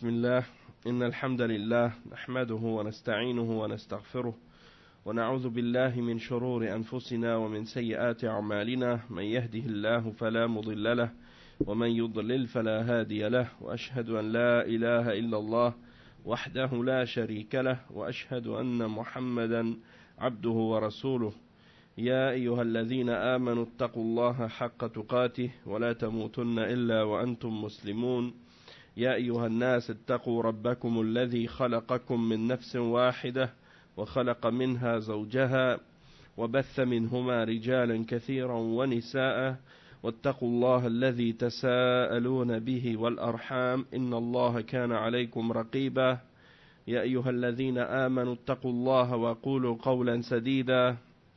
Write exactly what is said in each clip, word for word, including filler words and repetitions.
بسم الله إن الحمد لله نحمده ونستعينه ونستغفره ونعوذ بالله من شرور أنفسنا ومن سيئات أعمالنا من يهده الله فلا مضل له ومن يضلل فلا هادي له وأشهد أن لا إله إلا الله وحده لا شريك له وأشهد أن محمدا عبده ورسوله يا أيها الذين آمنوا اتقوا الله حق تقاته ولا تموتن إلا وأنتم مسلمون يا أيها الناس اتقوا ربكم الذي خلقكم من نفس واحدة وخلق منها زوجها وبث منهما رجالا كثيرا ونساء واتقوا الله الذي تساءلون به والأرحام إن الله كان عليكم رقيبا يا أيها الذين آمنوا اتقوا الله وقولوا قولا سديدا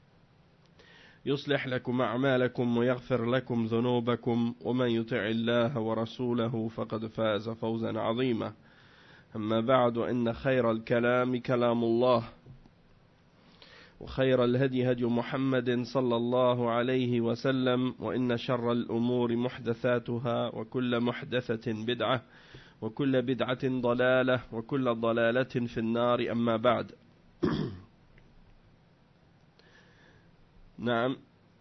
يصلح لكم أعمالكم ويغفر لكم ذنوبكم ومن يطع الله ورسوله فقد فاز فوزا عظيما أما بعد إن خير الكلام كلام الله وخير الهدي هدي محمد صلى الله عليه وسلم وإن شر الأمور محدثاتها وكل محدثة بدعة وكل بدعة ضلالة وكل ضلالة في النار أما بعد. نعم.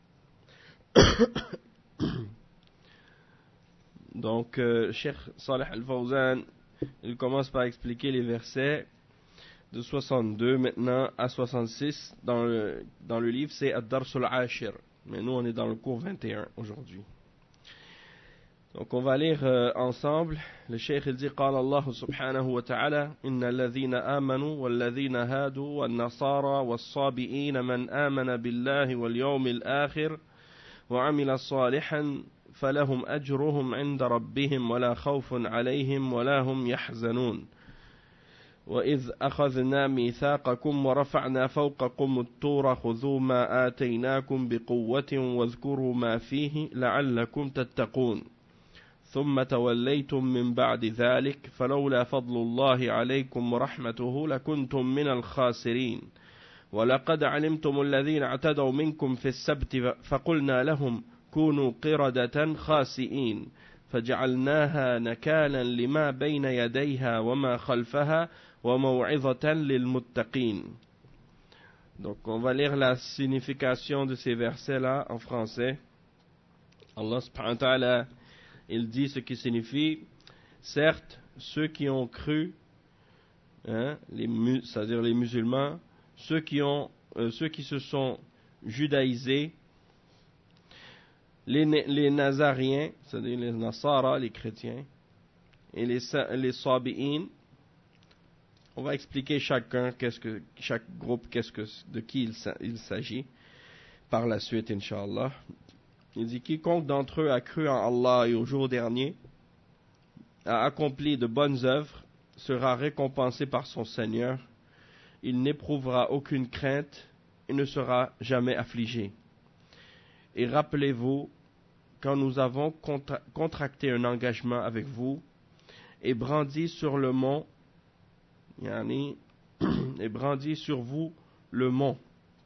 Donc, euh, Cheikh Saleh Al-Fawzan, il commence par expliquer les versets de soixante-deux maintenant à soixante-six dans le, dans le livre, c'est Ad-Dars al-Ashir. Mais nous, on est dans le cours vingt et un aujourd'hui. Donc, on va lire euh, ensemble. Le Cheikh, il dit, قال الله سبحانه وتعالى إن الذين آمنوا والذين هادوا والنصارى والصابئين من آمن بالله واليوم الآخر وعمل صالحا فلهم أجرهم عند ربهم ولا خوف عليهم ولا هم يحزنون وإذ أخذنا ميثاقكم ورفعنا فوقكم الطور خذوا ما آتيناكم بقوة واذكروا ما فيه لعلكم تتقون ثم توليتم من بعد ذلك فلولا فضل الله عليكم ورحمته لكنتم من الخاسرين ولقد علمتم الذين اعتدوا منكم في السبت فقلنا لهم كونوا قردة خاسئين فجعلناها نكالا لما بين يديها وما خلفها وموعظة للمتقين. Donc on va lire la signification de ces versets-là en français. Allah subhanahu wa ta'ala, il dit ce qui signifie, certes, ceux qui ont cru, hein, les, c'est-à-dire les musulmans, ceux qui, ont, euh, ceux qui se sont judaïsés, les, les nazariens, c'est-à-dire les nasara, les chrétiens, et les, les sabi'in. On va expliquer chacun, qu'est-ce que, chaque groupe, qu'est-ce que, de qui il, il s'agit par la suite, Inch'Allah. Il dit, quiconque d'entre eux a cru en Allah et au jour dernier, a accompli de bonnes œuvres, sera récompensé par son Seigneur. Il n'éprouvera aucune crainte et ne sera jamais affligé. Et rappelez-vous, quand nous avons contra- contracté un engagement avec vous et brandi sur le mont, yani, et brandi sur vous le mont,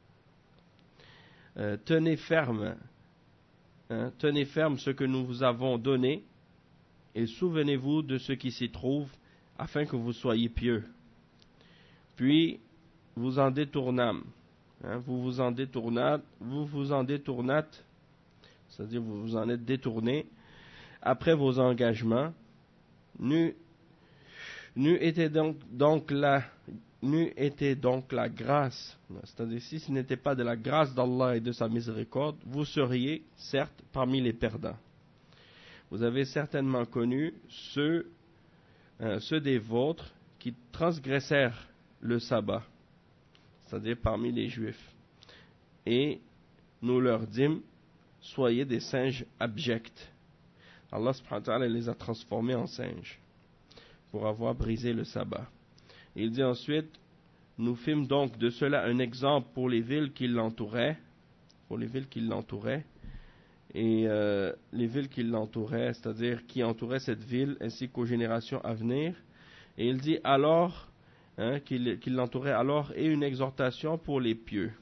euh, tenez ferme, hein, tenez ferme ce que nous vous avons donné et souvenez-vous de ce qui s'y trouve afin que vous soyez pieux. Puis vous en détournâmes, hein, vous vous en détournâtes, vous vous en détournâtes, c'est-à-dire vous vous en êtes détourné après vos engagements. N'eût été donc, donc la, n'eût été donc la grâce, c'est-à-dire si ce n'était pas de la grâce d'Allah et de sa miséricorde, vous seriez certes parmi les perdants. Vous avez certainement connu ceux, euh, ceux des vôtres qui transgressèrent le sabbat, c'est-à-dire parmi les Juifs. Et nous leur dîmes, soyez des singes abjects. Allah subhanahu wa ta'ala les a transformés en singes pour avoir brisé le sabbat. Il dit ensuite, nous fîmes donc de cela un exemple pour les villes qui l'entouraient, pour les villes qui l'entouraient, et euh, les villes qui l'entouraient, c'est-à-dire qui entouraient cette ville, ainsi qu'aux générations à venir. Et il dit alors, hein, qu'il, qu'il l'entourait alors, et une exhortation pour les pieux.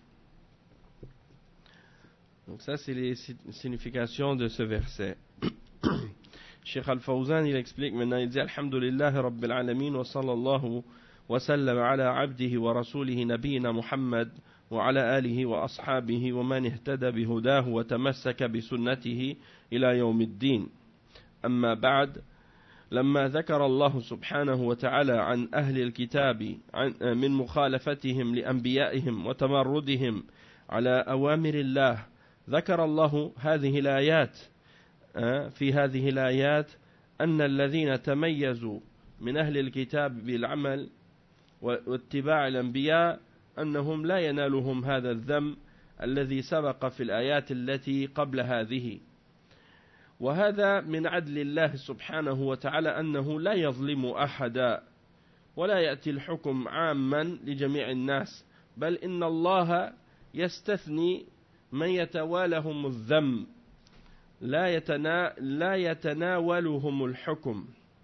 Donc ça, c'est les significations de ce verset. Cheikh Al-Fawzan, il explique maintenant, il dit Alhamdulillah Rabbil Alamin wa sallallahu wa sallam ala abdihi wa rasulihi nabiyina Muhammad wa ala alihi wa ashabihi wa man ihtada bihudahu wa tamassaka bisunnatihi ila yawmiddin. Amma ba'd, لما ذكر الله سبحانه وتعالى عن أهل الكتاب من مخالفتهم لأنبيائهم وتمردهم على أوامر الله، ذكر الله هذه الآيات. في هذه الآيات أن الذين تميزوا من أهل الكتاب بالعمل واتباع الأنبياء أنهم لا ينالهم هذا الذم الذي سبق في الآيات التي قبل هذه. وهذا من عدل الله سبحانه وتعالى أنه لا يظلم أحدا ولا يأتي الحكم عاما لجميع الناس، بل إن الله يستثني من يتوالهم الذم لا, يتنا لا يتناولهم الحكم،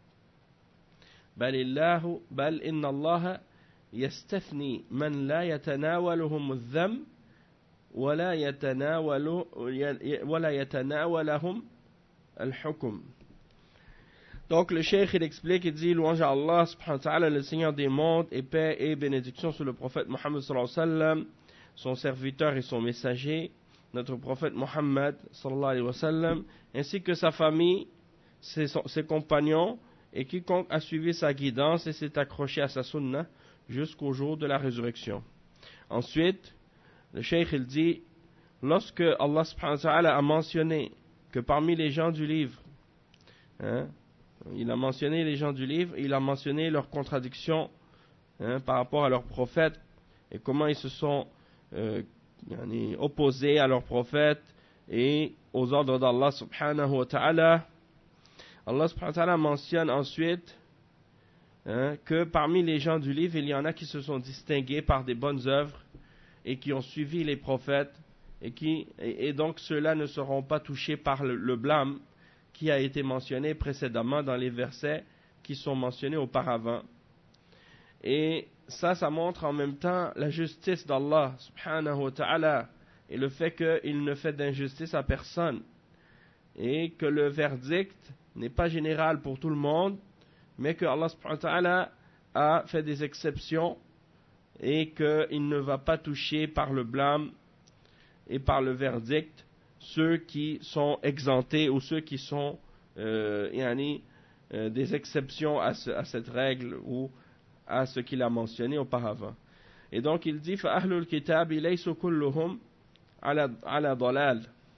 بل الله بل إن الله يستثني من لا يتناولهم الذم ولا يتناول ولا يتناولهم الحكم. Donc le cheikh il explique, il dit louange à Allah subhanahu wa ta'ala, le Seigneur des mondes, et paix et bénédiction sur le prophète Mohammed sallallahu alayhi wa sallam, son serviteur et son messager, notre prophète Mohammed sallallahu alayhi wa sallam, ainsi que sa famille, ses, ses compagnons, et quiconque a suivi sa guidance et s'est accroché à sa sunna jusqu'au jour de la résurrection. Ensuite, le cheikh il dit, lorsque Allah subhanahu wa ta'ala a mentionné que parmi les gens du livre, hein, il a mentionné les gens du livre, il a mentionné leurs contradictions hein, par rapport à leurs prophètes et comment ils se sont euh, opposés à leurs prophètes et aux ordres d'Allah subhanahu wa ta'ala. Allah subhanahu wa ta'ala mentionne ensuite hein, que parmi les gens du livre, il y en a qui se sont distingués par des bonnes œuvres et qui ont suivi les prophètes. Et, qui, et, et donc ceux-là ne seront pas touchés par le, le blâme qui a été mentionné précédemment dans les versets qui sont mentionnés auparavant. Et ça, ça montre en même temps la justice d'Allah subhanahu wa ta'ala et le fait qu'il ne fait d'injustice à personne et que le verdict n'est pas général pour tout le monde, mais que Allah subhanahu wa ta'ala a fait des exceptions et qu'il ne va pas toucher par le blâme et par le verdict ceux qui sont exemptés ou ceux qui sont euh, yani, euh, des exceptions à, ce, à cette règle ou à ce qu'il a mentionné auparavant. Et donc il dit فَأَهْلُ الْكِتَابِ لَيْسُ كُلُّهُمْ عَلَى ضَلَالٍ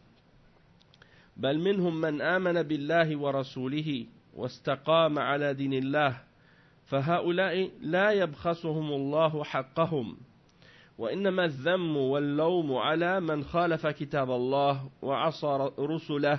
بل منهم من آمن بالله ورسوله واستقام على دين الله فهؤلاء لا يبخسهم الله حقهم وإنما الذم واللوم على من خالف كتاب الله وعصى رسله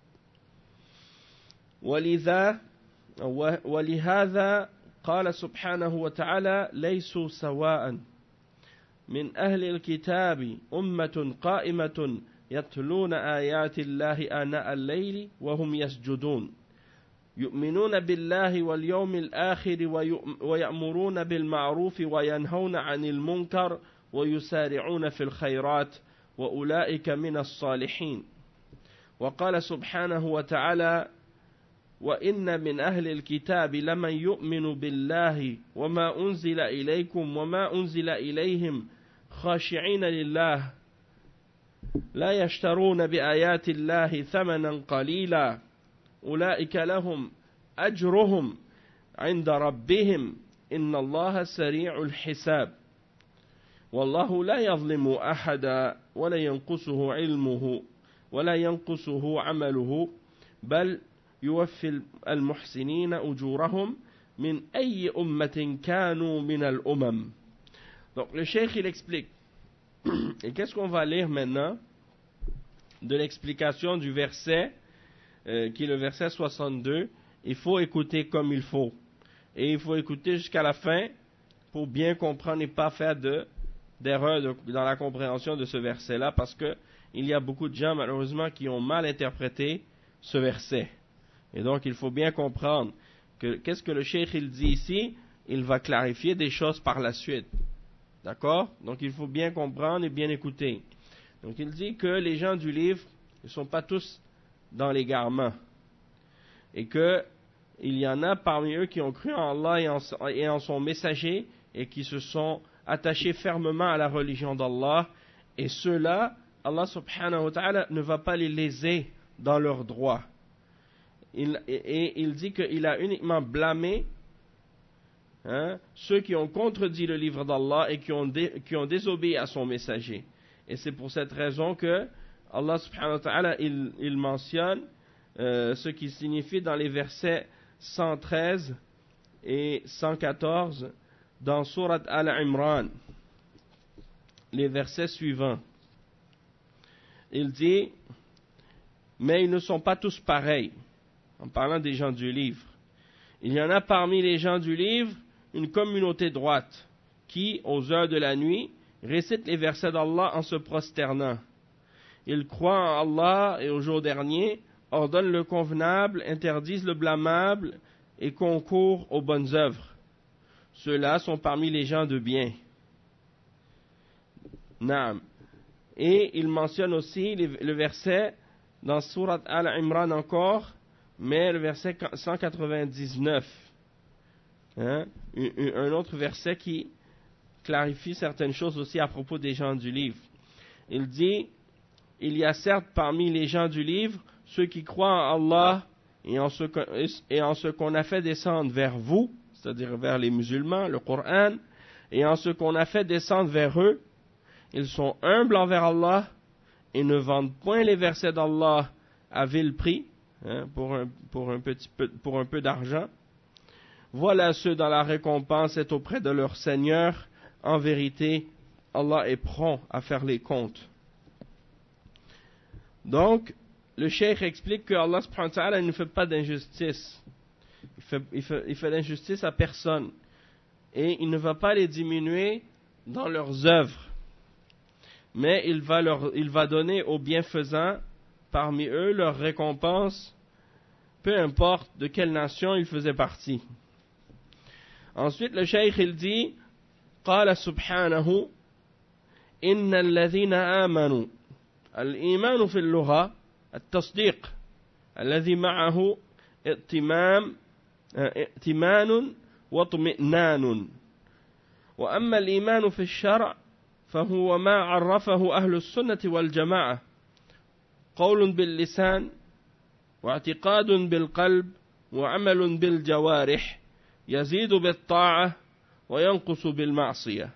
ولذا ولهذا قال سبحانه وتعالى ليسوا سواء من أهل الكتاب أمة قائمة يتلون آيات الله آناء الليل وهم يسجدون يؤمنون بالله واليوم الآخر ويأمرون بالمعروف وينهون عن المنكر ويسارعون في الخيرات وأولئك من الصالحين. وقال سبحانه وتعالى وإن من أهل الكتاب لمن يؤمن بالله وما أنزل إليكم وما أنزل إليهم خاشعين لله لا يشترون بآيات الله ثمنا قليلا أولئك لهم أجرهم عند ربهم إن الله سريع الحساب والله لا يظلم أحدا ولا ينقصه علمه ولا ينقصه عمله بل يوفي المحسنين أجورهم من أي أمة كانوا من الأمم. Donc le cheikh il explique. Et qu'est-ce qu'on va lire maintenant de l'explication du verset euh, qui est le verset soixante-deux. Il faut écouter comme il faut. Et il faut écouter jusqu'à la fin pour bien comprendre et pas faire de, d'erreur de, dans la compréhension de ce verset-là, parce que il y a beaucoup de gens malheureusement qui ont mal interprété ce verset. Et donc il faut bien comprendre que qu'est-ce que le cheikh il dit ici. Il va clarifier des choses par la suite. D'accord? Donc il faut bien comprendre et bien écouter. Donc il dit que les gens du livre ne sont pas tous dans l'égarement. et que il y en a parmi eux qui ont cru en Allah et en, et en son messager et qui se sont attachés fermement à la religion d'Allah, et ceux-là, Allah subhanahu wa ta'ala ne va pas les léser dans leurs droits. Il, et, et il dit qu'il a uniquement blâmé hein, ceux qui ont contredit le livre d'Allah et qui ont, dé, qui ont désobéi à son messager. Et c'est pour cette raison que Allah subhanahu wa ta'ala il, il mentionne euh, ce qui signifie dans les versets cent treize et cent quatorze dans Surat Al-Imran, les versets suivants. Il dit, mais ils ne sont pas tous pareils, en parlant des gens du livre. Il y en a parmi les gens du livre une communauté droite qui, aux heures de la nuit, récite les versets d'Allah en se prosternant. Ils croient en Allah et au jour dernier, ordonnent le convenable, interdisent le blâmable et concourent aux bonnes œuvres. Ceux-là sont parmi les gens de bien. Naam. Et il mentionne aussi le verset dans Surat Al-Imran encore, mais le verset cent quatre-vingt-dix-neuf. Hein? Un autre verset qui clarifie certaines choses aussi à propos des gens du livre. Il dit, il y a certes parmi les gens du livre ceux qui croient en Allah et en ce, et en ce qu'on a fait descendre vers vous, c'est-à-dire vers les musulmans, le Coran, et en ce qu'on a fait descendre vers eux. Ils sont humbles envers Allah et ne vendent point les versets d'Allah à vil prix, hein, pour, un, pour, un petit peu, pour un peu d'argent. Voilà ceux dont la récompense est auprès de leur Seigneur. En vérité, Allah est prompt à faire les comptes. Donc, le cheikh explique que Allah subhanahu wa ta'ala ne fait pas d'injustice. Il fait, il fait, il fait d'injustice à personne. Et il ne va pas les diminuer dans leurs œuvres. Mais il va, leur, il va donner aux bienfaisants parmi eux leur récompense, peu importe de quelle nation ils faisaient partie. Ensuite, le cheikh il dit, قال سبحانه إن الذين آمنوا الإيمان في اللغة التصديق الذي معه ائتمام ائتمان واطمئنان وأما الإيمان في الشرع فهو ما عرفه أهل السنة والجماعة قول باللسان واعتقاد بالقلب وعمل بالجوارح يزيد بالطاعة وينقص بالمعصية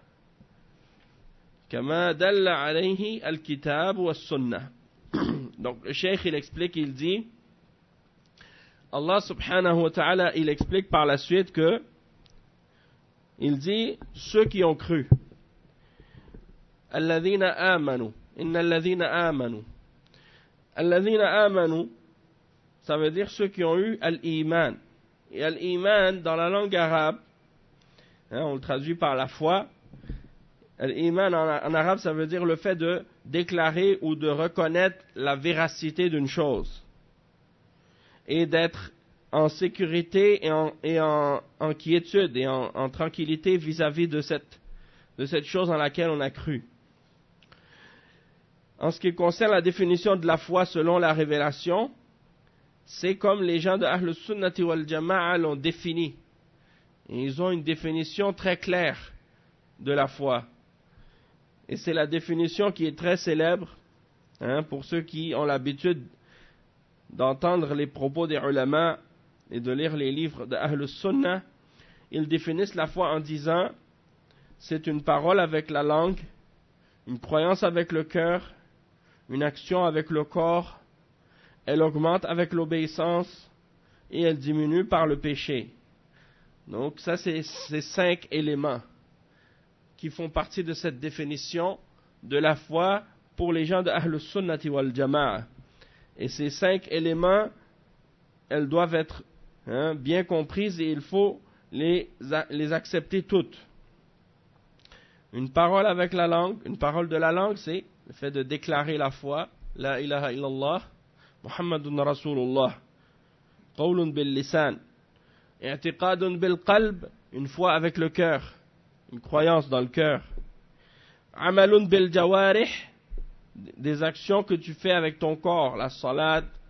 كما دل عليه الكتاب والسنة. Donc le cheikh il explique, il dit, Allah subhanahu wa ta'ala il explique par la suite que il dit ceux qui ont cru, alladhina amanu, inna alladhina amanu, alladhina amanu, ça veut dire ceux qui ont eu al-iman. Et al-iman dans la langue arabe, hein, on le traduit par la foi. Al-iman en, en arabe, ça veut dire le fait de déclarer ou de reconnaître la véracité d'une chose et d'être en sécurité et en, et en, en quiétude et en, en tranquillité vis-à-vis de cette, de cette chose en laquelle on a cru. En ce qui concerne la définition de la foi selon la révélation, c'est comme les gens de Ahl Sunnati wal Jama'a l'ont défini. Et ils ont une définition très claire de la foi. Et c'est la définition qui est très célèbre, hein, pour ceux qui ont l'habitude d'entendre les propos des ulama et de lire les livres de Ahl Sunnah. Ils définissent la foi en disant, c'est une parole avec la langue, une croyance avec le cœur, une action avec le corps, elle augmente avec l'obéissance et elle diminue par le péché. Donc ça, c'est ces cinq éléments qui font partie de cette définition de la foi pour les gens de Ahl Sunnati wal Jama'a. Et ces cinq éléments, elles doivent être hein, bien comprises et il faut les, les accepter toutes. Une parole avec la langue, une parole de la langue, c'est le fait de déclarer la foi, la ilaha illallah, Muhammadun Rasulullah, qawlun bil lisan, i'tiqadun bil qalb, une foi avec le cœur, une croyance dans le cœur, amalun bil jawarih, des actions que tu fais avec ton corps, la salat,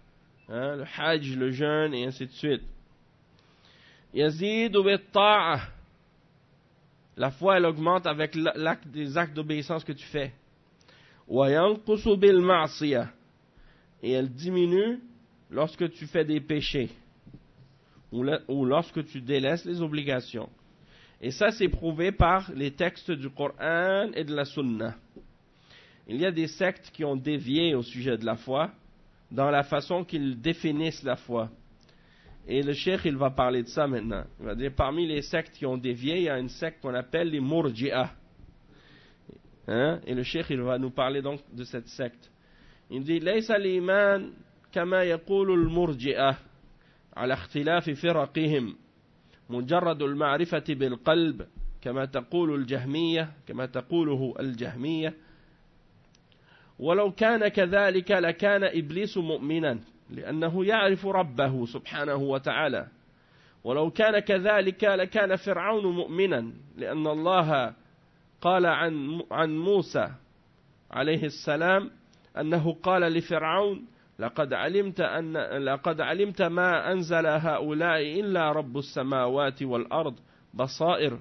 hein, le hajj, le jeûne, et ainsi de suite. Yazidu bit-ta'a. La foi, elle augmente avec l'acte des actes d'obéissance que tu fais. Wa yanqusu bil-ma'siyah. Et elle diminue lorsque tu fais des péchés. Ou, le, ou lorsque tu délaisses les obligations. Et ça, c'est prouvé par les textes du Coran et de la Sunna. Il y a des sectes qui ont dévié au sujet de la foi, dans la façon qu'ils définissent la foi. Et le cheikh, il va parler de ça maintenant. Il va dire, parmi les sectes qui ont dévié, il y a une secte qu'on appelle les Murji'ah. Hein? Et le cheikh, il va nous parler donc de cette secte. Il dit, ليس الإيمان كما يقول المرجئة على اختلاف فرقهم مجرد المعرفة بالقلب كما تقول الجهمية كما تقوله الجهمية ولو كان كذلك لكان إبليس مؤمنا لأنه يعرف ربه سبحانه وتعالى ولو كان كذلك لكان فرعون مؤمنا لأن الله قال عن عن موسى عليه السلام أنه قال لفرعون لقد علمت أن لقد علمت ما أنزل هؤلاء إلا رب السماوات والأرض بصائر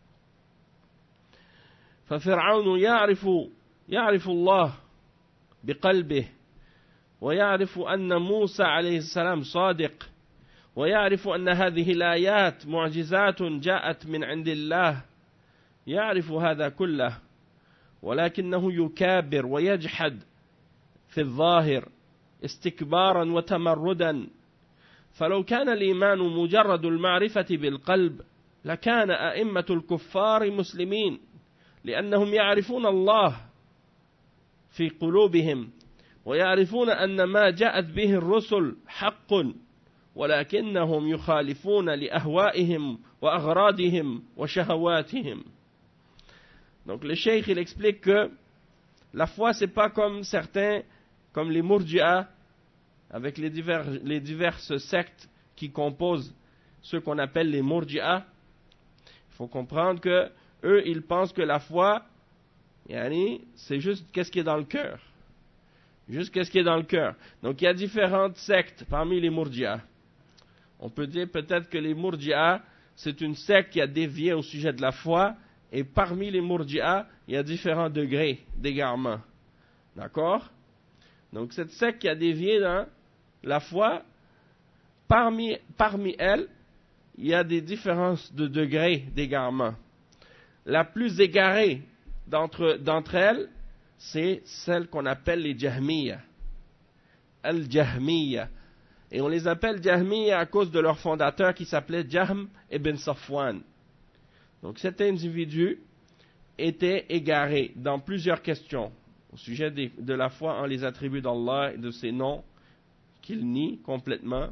ففرعون يعرف يعرف الله بقلبه ويعرف أن موسى عليه السلام صادق ويعرف أن هذه الآيات معجزات جاءت من عند الله يعرف هذا كله ولكنه يكابر ويجحد في الظاهر استكبارا وتمردا فلو كان الإيمان مجرد المعرفة بالقلب لكان أئمة الكفار مسلمين لأنهم يعرفون الله في قلوبهم ويعرفون أن ما جاءت به الرسل حق ولكنهم يخالفون لأهوائهم وأغراضهم وشهواتهم. Donc le cheikh il explique que la foi c'est pas comme certains, comme les Murji'ah, avec les, divers, les diverses sectes qui composent ceux qu'on appelle les Murji'ah. Il faut comprendre que eux ils pensent que la foi, yani, c'est juste qu'est-ce qui est dans le cœur. Juste qu'est-ce qui est dans le cœur. Donc il y a différentes sectes parmi les Murji'ah. On peut dire peut-être que les Murji'ah, c'est une secte qui a dévié au sujet de la foi, et parmi les Murji'ah, il y a différents degrés d'égarement. D'accord? Donc cette secte qui a dévié dans la foi, parmi, parmi elles, il y a des différences de degrés d'égarement. La plus égarée d'entre, d'entre elles, c'est celle qu'on appelle les Jahmiyyah. Al-Jahmiyyah. Et on les appelle Jahmiyyah à cause de leur fondateur qui s'appelait Jahm ibn Safwan. Donc cet individu était égaré dans plusieurs questions au sujet de, de la foi en les attributs d'Allah et de ses noms qu'il nie complètement,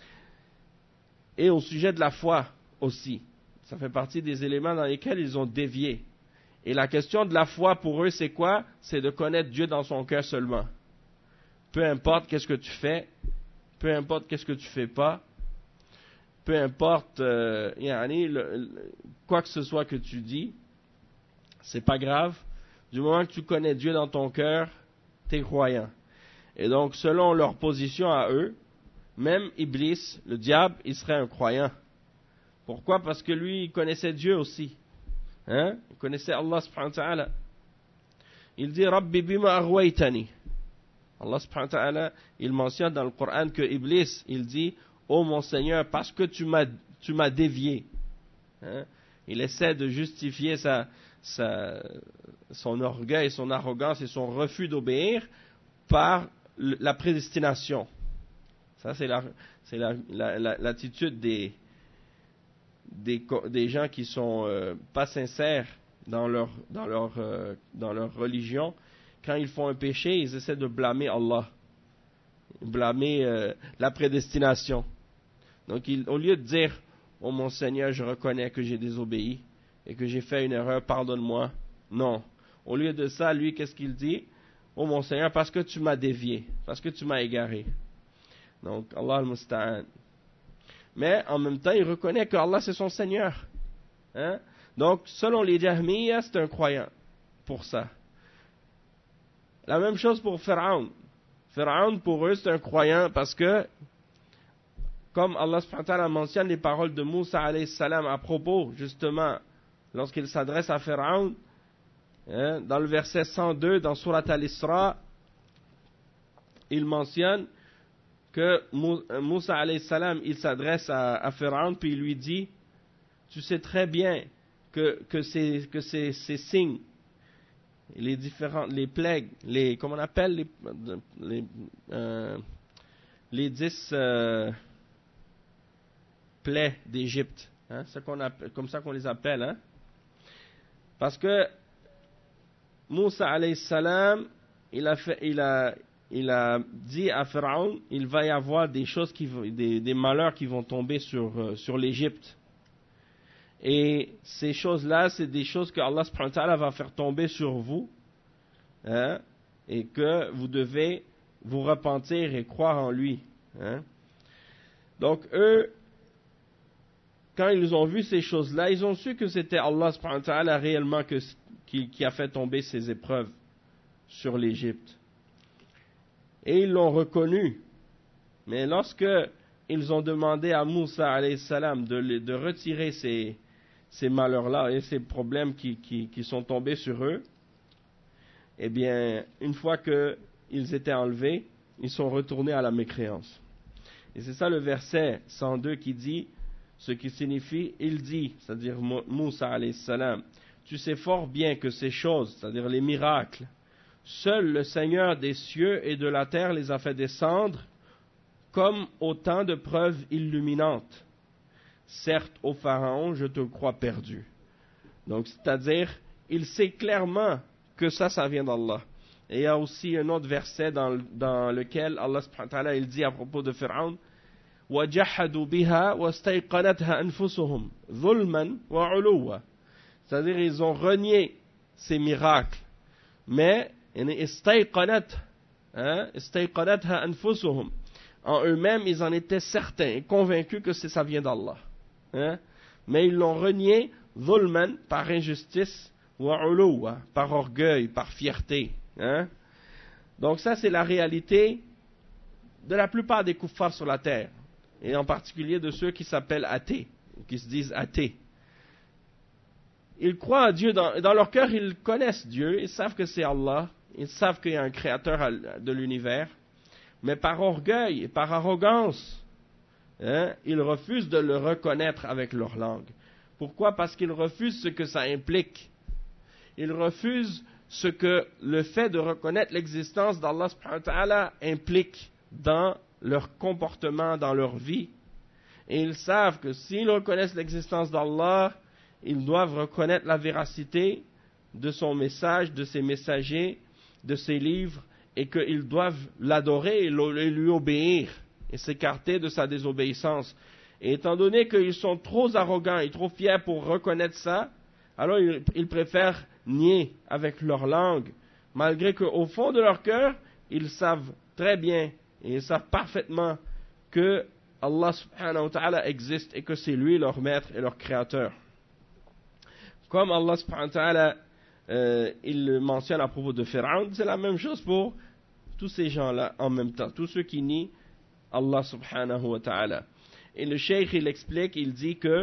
et au sujet de la foi aussi. Ça fait partie des éléments dans lesquels ils ont dévié. Et la question de la foi pour eux, c'est quoi? C'est de connaître Dieu dans son cœur seulement. Peu importe qu'est-ce que tu fais, peu importe qu'est-ce que tu fais pas, peu importe euh, yani, le, le, quoi que ce soit que tu dis, c'est pas grave. Du moment que tu connais Dieu dans ton cœur, tu es croyant. Et donc, selon leur position à eux, même Iblis, le diable, il serait un croyant. Pourquoi? Parce que lui, il connaissait Dieu aussi. Hein? Il connaissait Allah subhanahu wa ta'ala. Il dit, Rabbi bima aghwaytani. Allah subhanahu wa ta'ala, il mentionne dans le Coran que Iblis, il dit, oh mon Seigneur, parce que tu m'as, tu m'as dévié. Hein? Il essaie de justifier sa, sa, son orgueil, son arrogance et son refus d'obéir par la prédestination. Ça, c'est, la, c'est la, la, la, l'attitude des, des, des gens qui sont euh, pas sincères dans leur, dans, leur, euh, dans leur religion. Quand ils font un péché, ils essaient de blâmer Allah, blâmer euh, la prédestination. Donc, il, au lieu de dire, oh mon Seigneur, je reconnais que j'ai désobéi et que j'ai fait une erreur, pardonne-moi. Non. Au lieu de ça, lui, qu'est-ce qu'il dit? Oh mon Seigneur, parce que tu m'as dévié, parce que tu m'as égaré. Donc, Allah al-Musta'an. Mais, en même temps, il reconnaît que Allah, c'est son Seigneur. Hein? Donc, selon les Jahmiyyah, c'est un croyant pour ça. La même chose pour Pharaon. Pharaon, pour eux, c'est un croyant parce que, comme Allah subhanahu wa ta'ala mentionne les paroles de Moussa alayhi salam à propos, justement, lorsqu'il s'adresse à Pharaon, hein, dans le verset cent deux, dans Surat Al-Isra, il mentionne que Moussa alayhi salam, il s'adresse à, à Pharaon, puis il lui dit, tu sais très bien que, que, ces, que ces, ces signes, les différentes, les plaies, les, comment on appelle, les, les, euh, les dix euh, plaies d'Égypte, hein, c'est qu'on appelle, comme ça qu'on les appelle, hein, parce que Moussa alayhi salam, il a fait, il a, il a dit à Pharaon, il va y avoir des choses qui, des, des malheurs qui vont tomber sur, euh, sur l'Égypte. Et ces choses-là, c'est des choses que Allah subhanahu wa ta'ala va faire tomber sur vous, hein, et que vous devez vous repentir et croire en lui. Hein. Donc eux, quand ils ont vu ces choses-là, ils ont su que c'était Allah subhanahu wa ta'ala réellement que, qui, qui a fait tomber ces épreuves sur l'Égypte. Et ils l'ont reconnu. Mais lorsque ils ont demandé à Moussa alayhi salam de, de retirer ces, ces malheurs-là et ces problèmes qui, qui, qui sont tombés sur eux, eh bien, une fois qu'ils étaient enlevés, ils sont retournés à la mécréance. Et c'est ça le verset cent deux qui dit, ce qui signifie, il dit, c'est-à-dire Moussa alayhi salam, tu sais fort bien que ces choses, c'est-à-dire les miracles, seul le Seigneur des cieux et de la terre les a fait descendre comme autant de preuves illuminantes. Certes, ô Pharaon, je te crois perdu. Donc, c'est-à-dire, il sait clairement que ça, ça vient d'Allah. Et il y a aussi un autre verset dans, dans lequel Allah subhanahu wa ta'ala, il dit à propos de Pharaon, وَجَحَدُوا بِهَا وَاسْتَيْقَنَتْهَا أَنفُسُهُمْ ظُلْمًا وَعُلُوًّا. C'est-à-dire, ils ont renié ces miracles. Mais, استيقنت, hein, استيقنتها أنفسهم. En eux-mêmes, ils en étaient certains et convaincus que ça vient d'Allah. Hein? Mais ils l'ont renié, ظلمًا, par injustice, وعلوا, par orgueil, par fierté. Hein? Donc ça, c'est la réalité de la plupart des kuffars sur la terre, et en particulier de ceux qui s'appellent athées, qui se disent athées. Ils croient en Dieu, dans, dans leur cœur, ils connaissent Dieu, ils savent que c'est Allah, ils savent qu'il y a un créateur de l'univers, mais par orgueil et par arrogance, hein, ils refusent de le reconnaître avec leur langue. Pourquoi? Parce qu'ils refusent ce que ça implique. Ils refusent ce que le fait de reconnaître l'existence d'Allah subhanahu wa ta'ala implique dans leur comportement, dans leur vie. Et ils savent que s'ils reconnaissent l'existence d'Allah, ils doivent reconnaître la véracité de son message, de ses messagers, de ses livres, et qu'ils doivent l'adorer et lui obéir, et s'écarter de sa désobéissance. Et étant donné qu'ils sont trop arrogants et trop fiers pour reconnaître ça, alors ils, ils préfèrent nier avec leur langue, malgré qu'au fond de leur cœur, ils savent très bien, et ils savent parfaitement que Allah subhanahu wa ta'ala existe et que c'est lui leur maître et leur créateur. Comme Allah subhanahu wa ta'ala, euh, il le mentionne à propos de Pharaon, c'est la même chose pour tous ces gens-là en même temps, tous ceux qui nient Allah subhanahu wa ta'ala. Et le cheikh, il explique, il dit que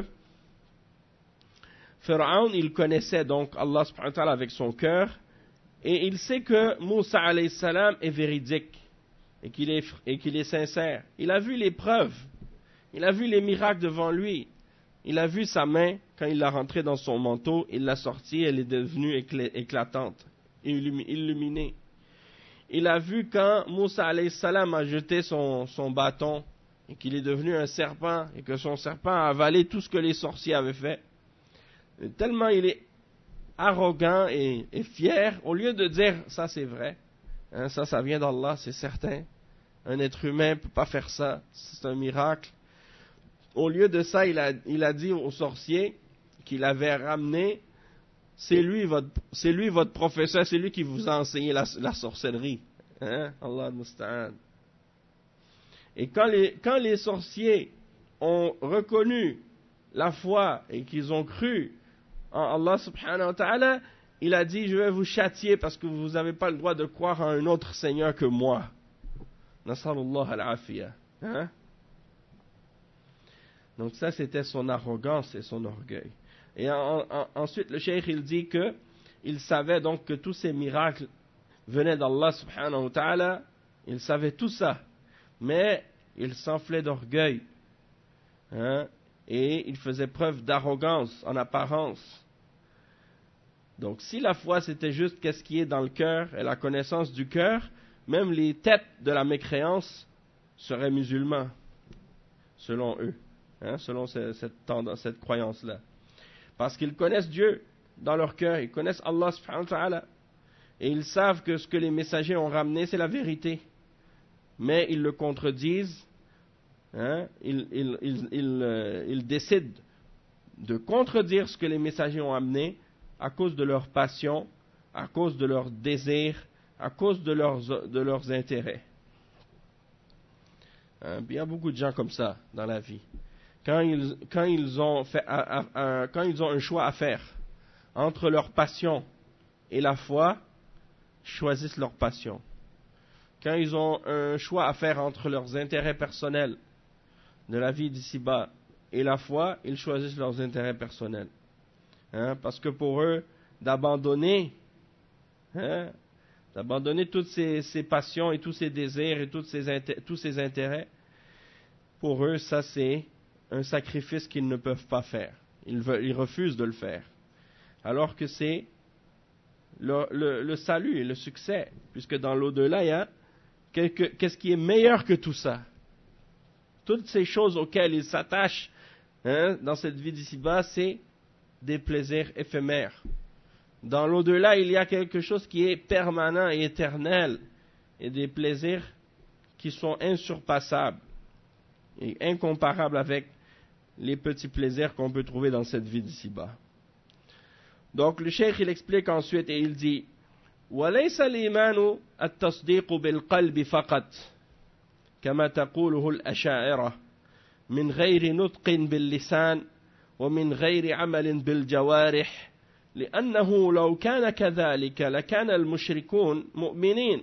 Pharaon, il connaissait donc Allah subhanahu wa ta'ala avec son cœur, et il sait que Moussa alayhi salam est véridique, et qu'il est, et qu'il est sincère. Il a vu les preuves, il a vu les miracles devant lui. Il a vu sa main, quand il l'a rentrée dans son manteau, il l'a sortie, elle est devenue éclatante, illuminée. Il a vu quand Moussa alayhi salam a jeté son, son bâton, et qu'il est devenu un serpent, et que son serpent a avalé tout ce que les sorciers avaient fait. Et tellement il est arrogant et, et fier, au lieu de dire, ça c'est vrai, hein, ça, ça vient d'Allah, c'est certain, un être humain ne peut pas faire ça, c'est un miracle. Au lieu de ça, il a, il a dit aux sorciers qu'il avait ramené, c'est lui votre, c'est lui votre professeur, c'est lui qui vous a enseigné la, la sorcellerie. Hein? Allah musta'an. Et quand les, quand les sorciers ont reconnu la foi et qu'ils ont cru en Allah subhanahu wa ta'ala, il a dit, je vais vous châtier parce que vous n'avez pas le droit de croire en un autre Seigneur que moi. Nas'alullah al-afiyah. Hein? Donc ça, c'était son arrogance et son orgueil. Et en, en, ensuite, le cheikh, il dit que il savait donc que tous ces miracles venaient d'Allah subhanahu wa ta'ala. Il savait tout ça. Mais il s'enflait d'orgueil. Hein? Et il faisait preuve d'arrogance en apparence. Donc si la foi c'était juste qu'est-ce qui est dans le cœur et la connaissance du cœur, même les têtes de la mécréance seraient musulmans, selon eux, hein, selon cette, tendance, cette croyance-là. Parce qu'ils connaissent Dieu dans leur cœur, ils connaissent Allah subhanahu wa ta'ala, et ils savent que ce que les messagers ont ramené c'est la vérité. Mais ils le contredisent, hein, ils, ils, ils, ils, euh, ils décident de contredire ce que les messagers ont amené à cause de leur passion, à cause de leurs désirs, à cause de leurs, de leurs intérêts. Hein, il y a beaucoup de gens comme ça dans la vie. Quand ils, quand ils, ont, fait, à, à, à, quand ils ont un choix à faire entre leur passion et la foi, ils choisissent leur passion. Quand ils ont un choix à faire entre leurs intérêts personnels de la vie d'ici-bas et la foi, ils choisissent leurs intérêts personnels. Hein, parce que pour eux, d'abandonner, hein, d'abandonner toutes ces, ces passions et tous ces désirs et toutes ces, tous ces intérêts, pour eux, ça c'est un sacrifice qu'ils ne peuvent pas faire. Ils, veulent, ils refusent de le faire. Alors que c'est le, le, le salut et le succès, puisque dans l'au-delà, il y a quelque, qu'est-ce qui est meilleur que tout ça? Toutes ces choses auxquelles ils s'attachent, hein, dans cette vie d'ici-bas, c'est des plaisirs éphémères. Dans l'au-delà, il y a quelque chose qui est permanent et éternel, et des plaisirs qui sont insurpassables et incomparables avec les petits plaisirs qu'on peut trouver dans cette vie d'ici-bas. Donc le cheikh il explique ensuite et il dit وَلَيْسَ الْإِيمَانُ التَّصْدِيقُ بِالْقَلْبِ فَقَطْ كما تقوله الأشاعرة من غير نطق باللسان ومن غير عمل بالجوارح لأنه لو كان كذلك لكان المشركون مؤمنين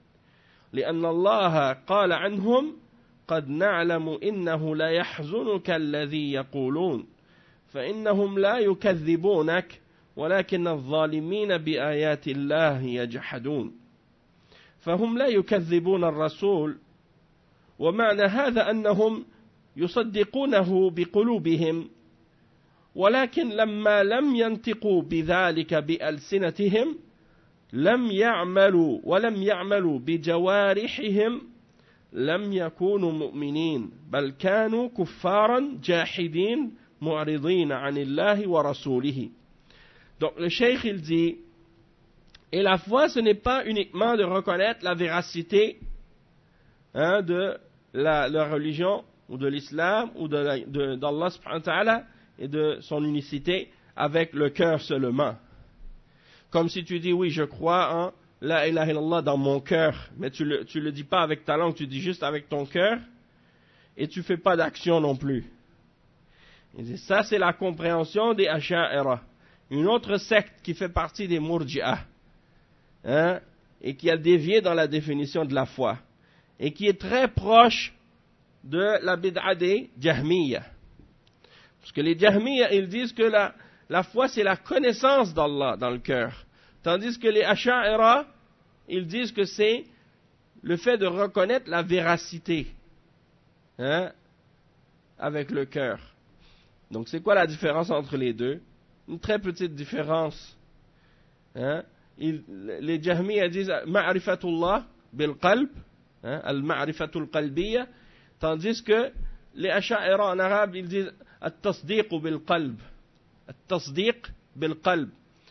لأن الله قال عنهم قد نعلم إنه لا يحزنك الذي يقولون فإنهم لا يكذبونك ولكن الظالمين بآيات الله يجحدون فهم لا يكذبون الرسول ومعنى هذا أنهم يصدقونه بقلوبهم ولكن لما لم ينطقوا بذلك بألسنتهم لم يعملوا ولم يعملوا بجوارحهم لم يكونوا مؤمنين بل كانوا كفارا جاحدين معرضين عن الله ورسوله. Donc le cheikh il dit, et la foi ce n'est pas uniquement de reconnaître la véracité, hein, de la, la religion ou de l'islam ou de la, de, d'Allah subhanahu wa ta'ala et de son unicité avec le cœur seulement. Comme si tu dis oui je crois en la ilaha illallah dans mon cœur, mais tu le, tu le dis pas avec ta langue, tu dis juste avec ton cœur et tu fais pas d'action non plus. Il dit, ça c'est la compréhension des Asha'ira, une autre secte qui fait partie des Murji'ah, hein, et qui a dévié dans la définition de la foi et qui est très proche de la bid'a des Jahmiyyah. Parce que les Jahmiyyah, ils disent que la, la foi c'est la connaissance d'Allah dans le cœur, tandis que les Asha'ira, ils disent que c'est le fait de reconnaître la véracité, hein, avec le cœur. Donc c'est quoi la différence entre les deux? Une très petite différence. Hein? Ils, les Jahmiyyah disent ma'rifatullah bil qalb, hein, al-ma'rifatul qalbiyya, tandis que les Asha'ira en arabe ils disent at-tasdiq bil qalb, at-tasdiq bil qalb.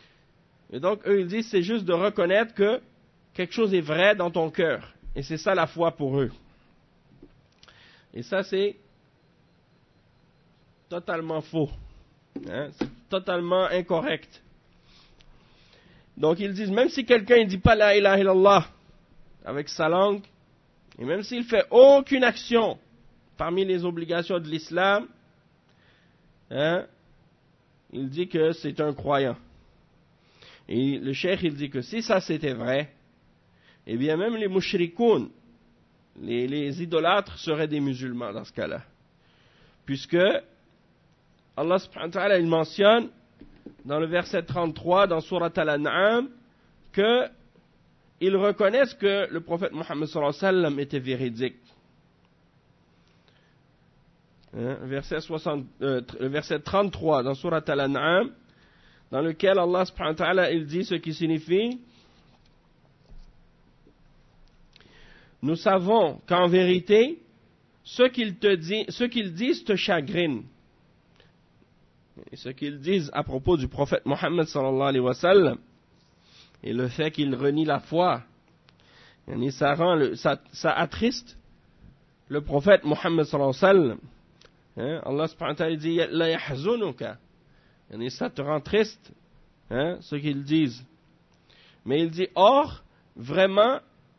Et donc eux ils disent c'est juste de reconnaître que quelque chose est vrai dans ton cœur, et c'est ça la foi pour eux. Et ça c'est totalement faux, hein? C'est totalement incorrect. Donc ils disent même si quelqu'un ne dit pas la ilaha illallah avec sa langue, et même s'il fait aucune action parmi les obligations de l'islam, hein, il dit que c'est un croyant. Et le cheikh il dit que si ça c'était vrai, eh bien même les mushrikoun, Les, les idolâtres seraient des musulmans dans ce cas-là. Puisque Allah subhanahu wa ta'ala, il mentionne dans le verset trente-trois, dans Surat Al-An'am, qu'ils reconnaissent que le prophète Mohammed sallallahu alayhi wa sallam était véridique. Hein, verset, soixante, euh, le verset trente-trois dans Surat Al-An'am, dans lequel Allah subhanahu wa ta'ala, il dit ce qui signifie: nous savons qu'en vérité, ce qu'ils te disent, ce qu'ils disent te chagrine. Et ce qu'ils disent à propos du prophète Mohammed sallallahu alayhi wa sallam, et le fait qu'il renie la foi, et ça, rend le, ça, ça attriste le prophète Mohammed sallallahu alayhi wa sallam. Hein? Allah subhanahu wa ta'ala dit la yahzunuka, et ça te rend triste, hein, ce qu'ils disent. Mais il dit or, vraiment,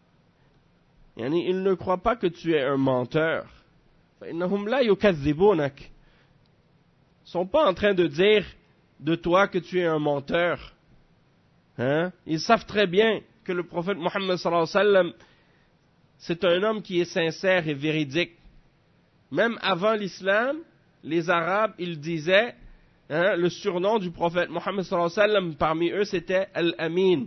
ils ne croient pas que tu es un menteur. فإنهم لا يكذبونك. Ils ne sont pas en train de dire de toi que tu es un menteur. Hein? Ils savent très bien que le prophète Mohammed sallallahu alayhi wa sallam, c'est un homme qui est sincère et véridique. Même avant l'islam, les Arabes, ils disaient, hein, le surnom du prophète Mohammed sallallahu alayhi wa sallam, parmi eux, c'était Al-Amin.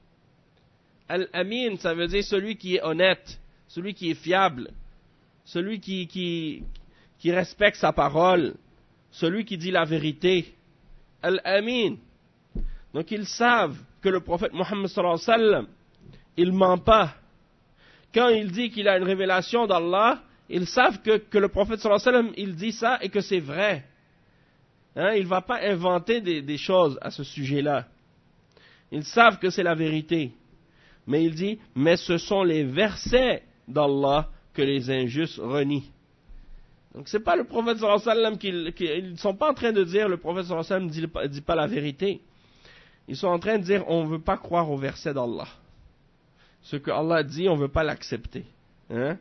Al-Amin, ça veut dire celui qui est honnête, celui qui est fiable, celui qui, qui, qui respecte sa parole, celui qui dit la vérité. Al-Amin. Donc ils savent que le prophète Mohammed sallallahu alayhi wa sallam, il ment pas. Quand il dit qu'il a une révélation d'Allah, ils savent que, que le prophète sallallahu alayhi wa sallam, il dit ça et que c'est vrai. Hein, il ne va pas inventer des, des choses à ce sujet-là. Ils savent que c'est la vérité. Mais il dit, mais ce sont les versets d'Allah que les injustes renient. Donc c'est pas le prophète sallallahu alayhi wa sallam qui, qui, ils ne sont pas en train de dire le prophète sallallahu alayhi wa sallam ne dit, dit pas la vérité. Ils sont en train de dire on ne veut pas croire aux versets d'Allah. Ce que Allah dit, on ne veut pas l'accepter. Hein?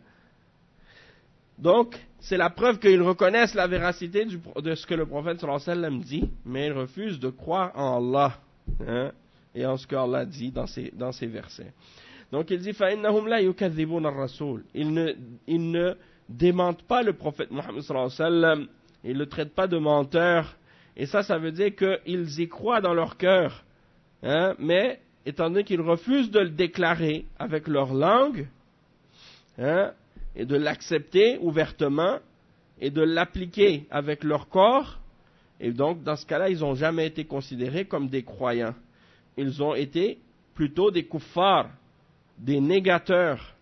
Donc, c'est la preuve qu'ils reconnaissent la véracité du, de ce que le prophète sallallahu alayhi wa sallam dit, mais ils refusent de croire en Allah, hein, et en ce que Allah dit dans ces, dans ces versets. Donc il dit فَإِنَّهُمْ لَا يُكَذِّبُونَ الرَّسُولِ. Ils ne, ils ne démentent pas le prophète Mohammed sallallahu alayhi wa sallam, ils ne le traitent pas de menteur, et ça, ça veut dire qu'ils y croient dans leur cœur, hein, mais étant donné qu'ils refusent de le déclarer avec leur langue, hein, et de l'accepter ouvertement, et de l'appliquer avec leur corps, et donc dans ce cas-là, ils n'ont jamais été considérés comme des croyants. Ils ont été plutôt des kuffars, des négateurs,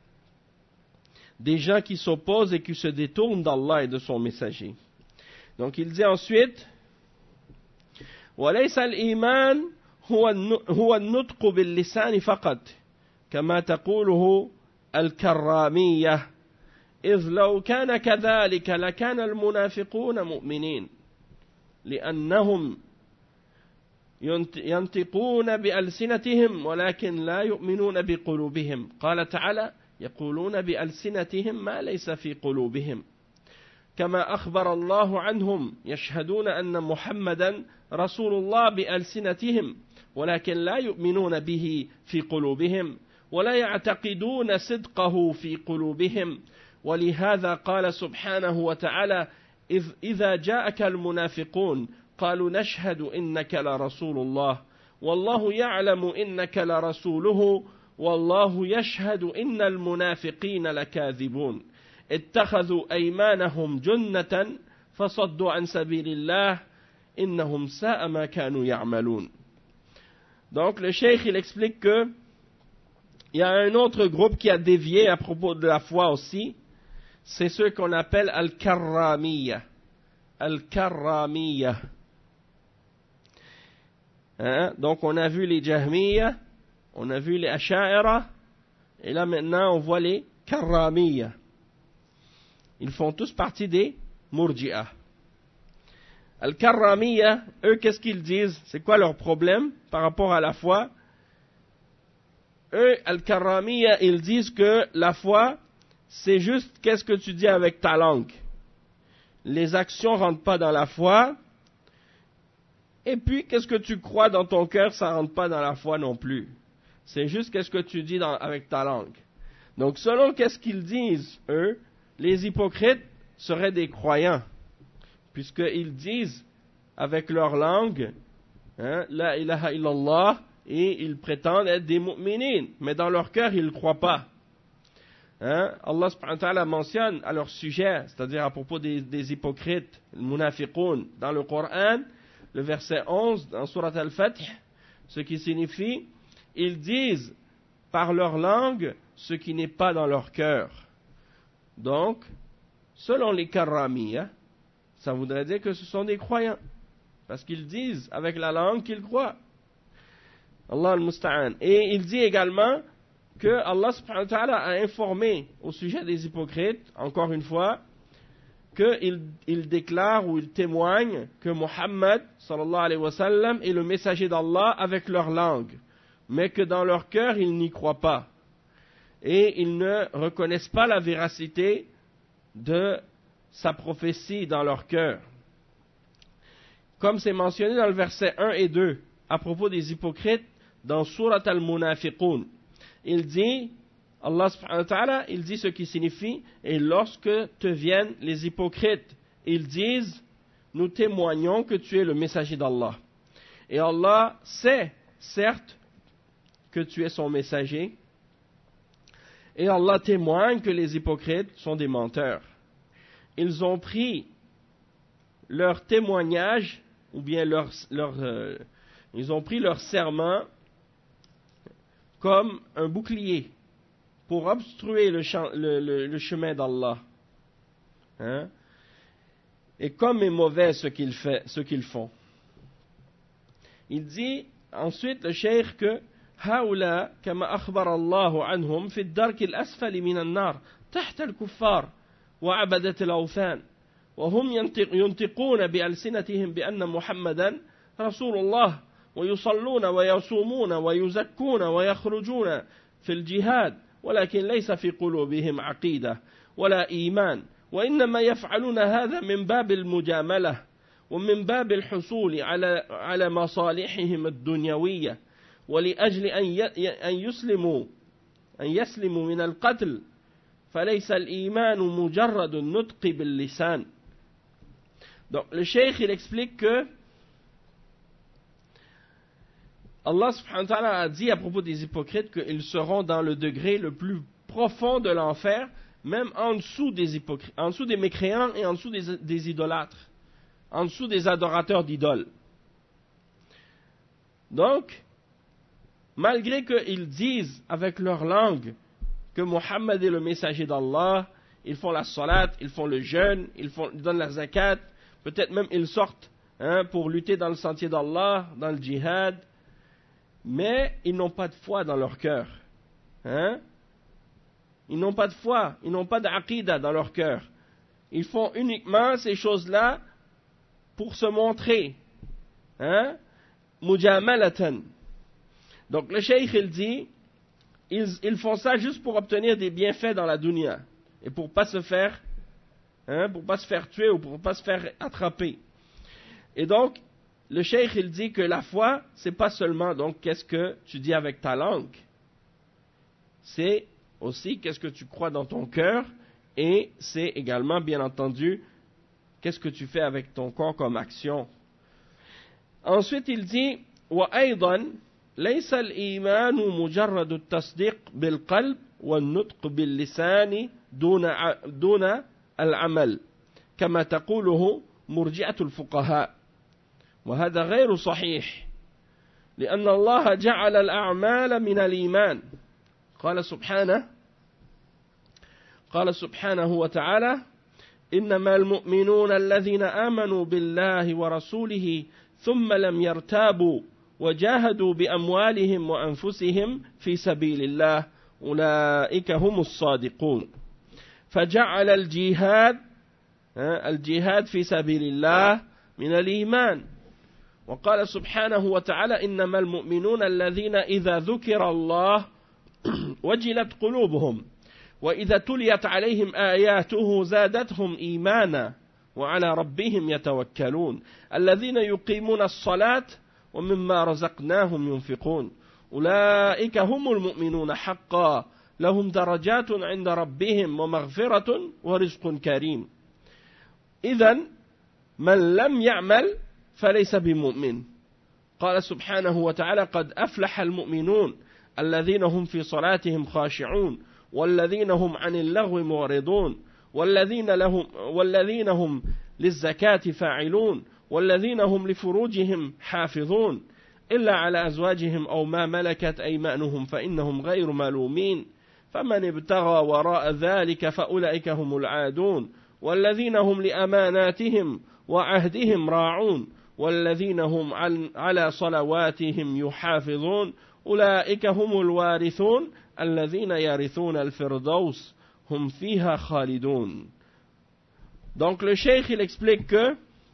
des gens qui s'opposent et qui se détournent d'Allah et de son messager. Donc il dit ensuite, وَلَيْسَ الْإِيمَانُ هو النطق باللسان فقط كما تقوله الكرامية إذ لو كان كذلك لكان المنافقون مؤمنين لأنهم ينطقون بألسنتهم ولكن لا يؤمنون بقلوبهم قال تعالى يقولون بألسنتهم ما ليس في قلوبهم كما أخبر الله عنهم يشهدون أن محمدا رسول الله بألسنتهم ولكن لا يؤمنون به في قلوبهم ولا يعتقدون صدقه في قلوبهم ولهذا قال سبحانه وتعالى إذ إذا جاءك المنافقون قالوا نشهد إنك لرسول الله والله يعلم إنك لرسوله والله يشهد إن المنافقين لكاذبون اتخذوا أيمانهم جنة فصدوا عن سبيل الله إنهم ساء ما كانوا يعملون. Donc le cheikh il explique que il y a un autre groupe qui a dévié à propos de la foi aussi, c'est ceux qu'on appelle Al-Karramiyya. Al-Karramiyya. Hein? Donc on a vu les Jahmiyya, on a vu les Asha'ira, et là maintenant on voit les Karramiyya. Ils font tous partie des Murji'a. Al-Karramiyya, eux qu'est-ce qu'ils disent? C'est quoi leur problème par rapport à la foi? Eux, Al-Karramiyya, ils disent que la foi, c'est juste qu'est-ce que tu dis avec ta langue. Les actions ne rentrent pas dans la foi. Et puis, qu'est-ce que tu crois dans ton cœur, ça ne rentre pas dans la foi non plus. C'est juste qu'est-ce que tu dis dans, avec ta langue. Donc selon qu'est-ce qu'ils disent, eux, les hypocrites seraient des croyants, puisqu'ils disent avec leur langue, hein, la ilaha illallah, et ils prétendent être des mu'minines, mais dans leur cœur ils ne croient pas. Hein? Allah subhanahu wa ta'ala mentionne à leur sujet, c'est-à-dire à propos des, des hypocrites, les munafiqoun, dans le Coran, le verset onze, dans Surat Al-Fath, ce qui signifie, ils disent par leur langue ce qui n'est pas dans leur cœur. Donc, selon les karramiyya, ça voudrait dire que ce sont des croyants, parce qu'ils disent avec la langue qu'ils croient. Allah al-Musta'an. Et il dit également que Allah subhanahu wa ta'ala a informé au sujet des hypocrites, encore une fois, qu'il il déclare ou il témoigne que Muhammad sallallahu alayhi wa sallam est le messager d'Allah avec leur langue, mais que dans leur cœur ils n'y croient pas. Et ils ne reconnaissent pas la véracité de sa prophétie dans leur cœur. Comme c'est mentionné dans le verset un et deux, à propos des hypocrites, dans Surat Al-Munafiqun, il dit, Allah subhanahu wa ta'ala, il dit ce qui signifie, et lorsque te viennent les hypocrites, ils disent, nous témoignons que tu es le messager d'Allah. Et Allah sait, certes, que tu es son messager, et Allah témoigne que les hypocrites sont des menteurs. Ils ont pris leur témoignage, ou bien leur, leur, euh, ils ont pris leur serment comme un bouclier pour obstruer le, champ, le, le, le chemin d'Allah. Hein? Et comme est mauvais ce qu'ils, fait, ce qu'ils font. Il dit ensuite le cheikh que هؤلاء كما أخبر الله عنهم في الدرك الأسفل من النار تحت الكفار وعبدة الأوثان وهم ينطقون بألسنتهم بأن محمدا رسول الله ويصلون ويصومون ويزكون ويخرجون في الجهاد ولكن ليس في قلوبهم عقيدة ولا إيمان وإنما يفعلون هذا من باب المجاملة ومن باب الحصول على على مصالحهم الدنيوية ولأجل أن يسلموا أن يسلموا من القتل فليس الإيمان مجرد النطق باللسان. Donc le cheikh il explique que Allah subhanahu wa ta'ala a dit à propos des hypocrites qu'ils seront dans le degré le plus profond de l'enfer, même en dessous des hypocrites, en dessous des mécréants et en dessous des, des idolâtres, en dessous des adorateurs d'idoles. Donc, malgré qu'ils disent avec leur langue que Muhammad est le messager d'Allah, ils font la salat, ils font le jeûne, ils, font, ils donnent la zakat, peut-être même ils sortent hein, pour lutter dans le sentier d'Allah, dans le djihad, mais ils n'ont pas de foi dans leur cœur. Hein? Ils n'ont pas de foi, ils n'ont pas d'aqidah dans leur cœur. Ils font uniquement ces choses-là pour se montrer. Hein? Mujamalatan. Donc le cheikh il dit, ils, ils font ça juste pour obtenir des bienfaits dans la dunya et pour pas se faire, hein, pour pas se faire tuer ou pour pas se faire attraper. Et donc le cheikh il dit que la foi c'est pas seulement donc qu'est-ce que tu dis avec ta langue, c'est aussi qu'est-ce que tu crois dans ton cœur et c'est également bien entendu qu'est-ce que tu fais avec ton corps comme action. Ensuite il dit wa aydan ليس الإيمان مجرد التصديق بالقلب والنطق باللسان دون دون العمل كما تقوله مرجئة الفقهاء وهذا غير صحيح لأن الله جعل الأعمال من الإيمان قال سبحانه قال سبحانه وتعالى إنما المؤمنون الذين آمنوا بالله ورسوله ثم لم يرتابوا وجاهدوا بأموالهم وأنفسهم في سبيل الله أولئك هم الصادقون فجعل الجهاد الجهاد في سبيل الله من الإيمان وقال سبحانه وتعالى إنما المؤمنون الذين إذا ذكر الله وجلت قلوبهم وإذا تليت عليهم آياته زادتهم إيمانا وعلى ربهم يتوكلون الذين يقيمون الصلاة ومما رزقناهم ينفقون أولئك هم المؤمنون حقا لهم درجات عند ربهم ومغفرة ورزق كريم. إذن من لم يعمل فليس بمؤمن. قال سبحانه وتعالى قد أفلح المؤمنون الذين هم في صلاتهم خاشعون والذين هم عن اللغو معرضون والذين, لهم والذين هم للزكاة فاعلون والذين هم لفروجهم حافظون إلا على أزواجهم أو ما ملكت أيمانهم فإنهم غير ملومين فمن ابتغى وراء ذلك فأولئك هم العادون والذين هم لأماناتهم وعهدهم راعون والذين هم على صلواتهم يحافظون أولئك هم الوارثون الذين يرثون الفردوس هم فيها خالدون. Donc le cheikh il explique que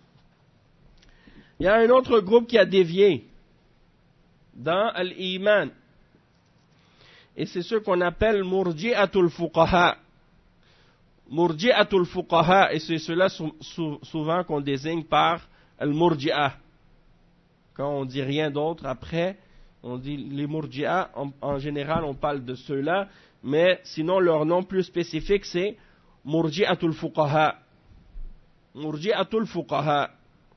il y a un autre groupe qui a dévié dans l'iman et c'est ce qu'on appelle murji'atul fuqaha. Murji'atul fuqaha, et c'est cela souvent qu'on désigne par al-murji'a. Quand on dit rien d'autre après, on dit les murji'a, en, en général on parle de ceux-là, mais sinon leur nom plus spécifique c'est murji'atul fuqaha. Murji'atul fuqaha.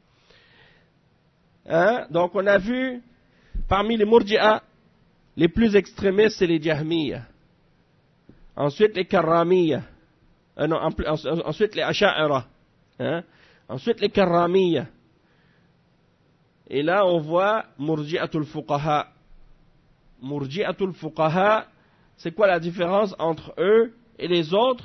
Hein? Donc on a vu parmi les murji'a, les plus extrémistes c'est les jahmiya. Ensuite les karramiya. Euh, non, ensuite les asha'ira. Hein? Ensuite les karramiya. Et là on voit murji'atul fuqaha. Murji'atul fuqaha, c'est quoi la différence entre eux et les autres?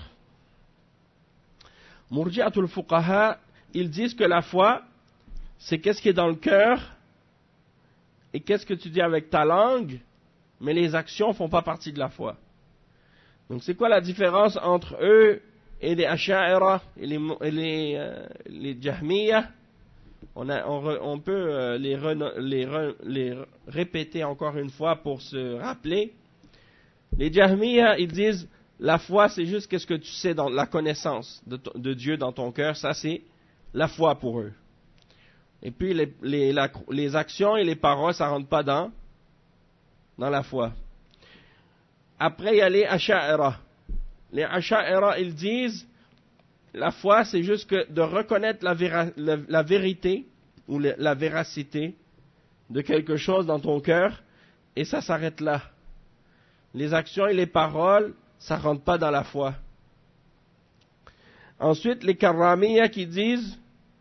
Murji'atul fuqaha, ils disent que la foi, c'est qu'est-ce qui est dans le cœur et qu'est-ce que tu dis avec ta langue, mais les actions ne font pas partie de la foi. Donc c'est quoi la différence entre eux et les asha'ira et les, et les, euh, les jahmiya? On, a, on, re, on peut euh, les, re, les, re, les répéter encore une fois pour se rappeler. Les jahmiya, ils disent la foi c'est juste qu'est-ce que tu sais dans la connaissance de, de Dieu dans ton cœur, ça c'est la foi pour eux. Et puis les, les, la, les actions et les paroles ça rentre pas dans, dans la foi. Après il y a les asha'ira. Les asha'ira ils disent la foi, c'est juste que de reconnaître la, véra, la, la vérité ou la, la véracité de quelque chose dans ton cœur, et ça s'arrête là. Les actions et les paroles, ça ne rentre pas dans la foi. Ensuite, les karramiya qui disent,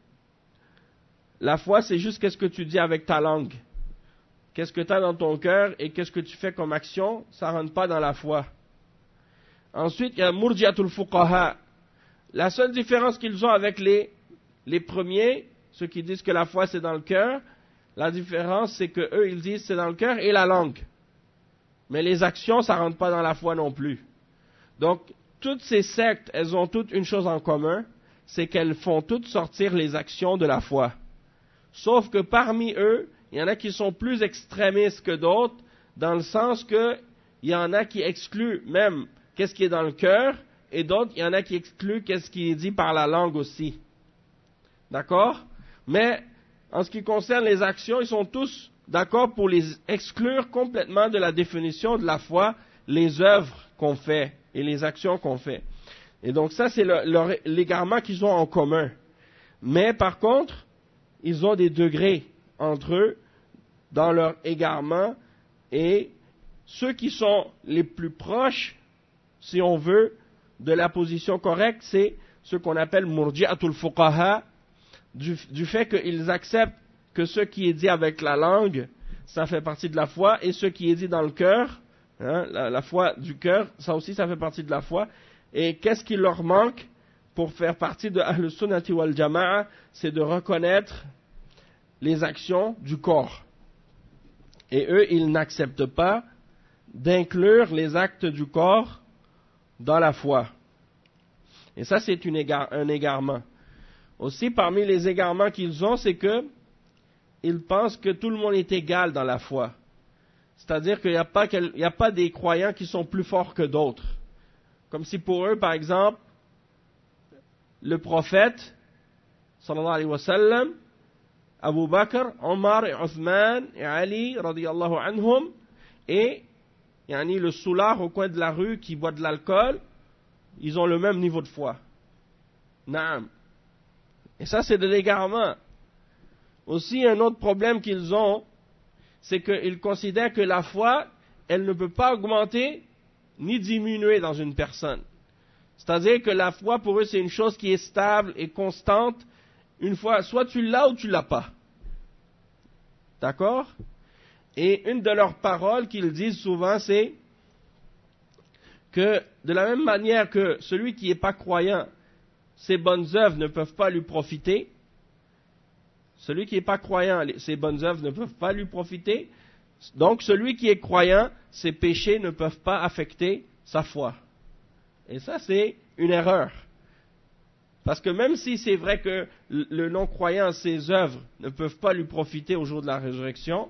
la foi, c'est juste qu'est-ce que tu dis avec ta langue. Qu'est-ce que tu as dans ton cœur et qu'est-ce que tu fais comme action, ça ne rentre pas dans la foi. Ensuite, il y a murji'atul fuqaha. La seule différence qu'ils ont avec les, les premiers, ceux qui disent que la foi c'est dans le cœur, la différence c'est que eux ils disent c'est dans le cœur et la langue. Mais les actions ça rentre pas dans la foi non plus. Donc toutes ces sectes, elles ont toutes une chose en commun, c'est qu'elles font toutes sortir les actions de la foi. Sauf que parmi eux, il y en a qui sont plus extrémistes que d'autres, dans le sens que il y en a qui excluent même qu'est-ce qui est dans le cœur, et d'autres, il y en a qui excluent qu'est-ce qui est dit par la langue aussi. D'accord? Mais, en ce qui concerne les actions, ils sont tous d'accord pour les exclure complètement de la définition de la foi, les œuvres qu'on fait et les actions qu'on fait. Et donc ça, c'est le, le, l'égarement qu'ils ont en commun. Mais par contre, ils ont des degrés entre eux dans leur égarement, et ceux qui sont les plus proches, si on veut, de la position correcte, c'est ce qu'on appelle murji'atul fuqaha, du, du fait qu'ils acceptent que ce qui est dit avec la langue, ça fait partie de la foi, et ce qui est dit dans le cœur, hein, la, la foi du cœur, ça aussi ça fait partie de la foi. Et qu'est-ce qui leur manque pour faire partie de Ahl Sunnati wal Jama'a? C'est de reconnaître les actions du corps. Et eux, ils n'acceptent pas d'inclure les actes du corps dans la foi. Et ça, c'est une égare, un égarement. Aussi, parmi les égarements qu'ils ont, c'est que ils pensent que tout le monde est égal dans la foi. C'est-à-dire qu'il n'y a pas, il n'y a pas des croyants qui sont plus forts que d'autres. Comme si pour eux, par exemple, le prophète, sallallahu alayhi wa sallam, Abu Bakr, Omar et Othman et Ali, radiyallahu anhum, et yani le soulard au coin de la rue qui boit de l'alcool, ils ont le même niveau de foi. Naam. Et ça, c'est de l'égarement. Aussi, un autre problème qu'ils ont, c'est qu'ils considèrent que la foi, elle ne peut pas augmenter ni diminuer dans une personne. C'est-à-dire que la foi, pour eux, c'est une chose qui est stable et constante. Une fois, soit tu l'as ou tu l'as pas. D'accord? Et une de leurs paroles qu'ils disent souvent, c'est que de la même manière que celui qui n'est pas croyant, ses bonnes œuvres ne peuvent pas lui profiter, celui qui n'est pas croyant, ses bonnes œuvres ne peuvent pas lui profiter, donc celui qui est croyant, ses péchés ne peuvent pas affecter sa foi. Et ça, c'est une erreur. Parce que même si c'est vrai que le non-croyant, ses œuvres ne peuvent pas lui profiter au jour de la résurrection,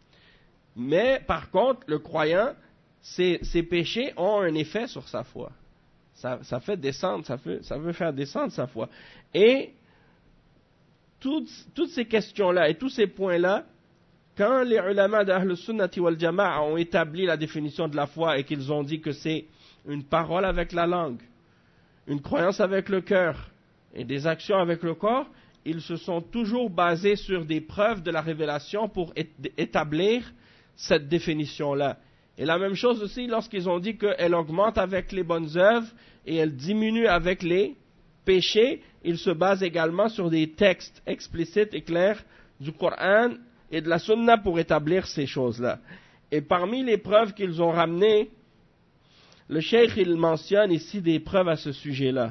mais par contre, le croyant, ses, ses péchés ont un effet sur sa foi. Ça, ça fait descendre, ça veut, ça veut faire descendre sa foi. Et toutes, toutes ces questions-là et tous ces points-là, quand les ulama d'Ahl Sunnati wal Jama'a ont établi la définition de la foi et qu'ils ont dit que c'est une parole avec la langue, une croyance avec le cœur et des actions avec le corps, ils se sont toujours basés sur des preuves de la révélation pour établir cette définition-là. Et la même chose aussi lorsqu'ils ont dit qu'elle augmente avec les bonnes œuvres et elle diminue avec les péchés, ils se basent également sur des textes explicites et clairs du Coran et de la Sunna pour établir ces choses-là. Et parmi les preuves qu'ils ont ramenées, le cheikh il mentionne ici des preuves à ce sujet-là.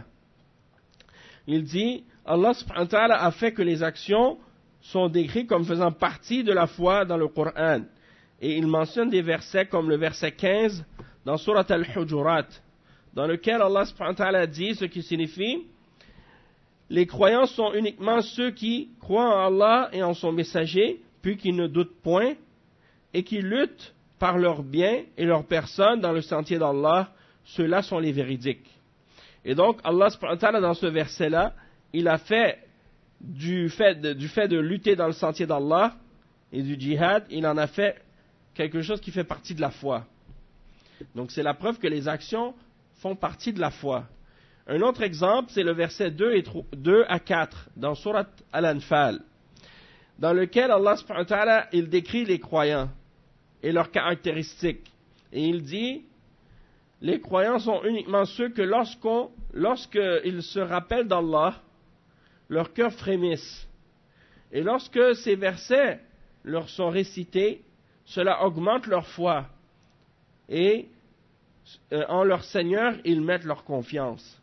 Il dit, Allah subhanahu wa ta'ala a fait que les actions sont décrites comme faisant partie de la foi dans le Coran. Et il mentionne des versets comme le verset quinze dans Surat Al-Hujurat, dans lequel Allah subhanahu wa ta'ala dit ce qui signifie les croyants sont uniquement ceux qui croient en Allah et en son messager, puis qui ne doutent point, et qui luttent par leur bien et leur personne dans le sentier d'Allah, ceux-là sont les véridiques. Et donc Allah subhanahu wa ta'ala dans ce verset-là, il a fait du fait de, du fait de lutter dans le sentier d'Allah et du djihad, il en a fait quelque chose qui fait partie de la foi. Donc c'est la preuve que les actions font partie de la foi. Un autre exemple, c'est le verset deux à quatre dans Surat Al-Anfal, dans lequel Allah subhanahu wa ta'ala, il décrit les croyants et leurs caractéristiques. Et il dit, les croyants sont uniquement ceux que lorsqu'on, lorsqu'ils se rappellent d'Allah, leur cœur frémisse. Et lorsque ces versets leur sont récités, cela augmente leur foi. Et euh, en leur Seigneur, ils mettent leur confiance.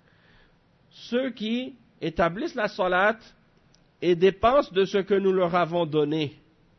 Ceux qui établissent la salat et dépensent de ce que nous leur avons donné,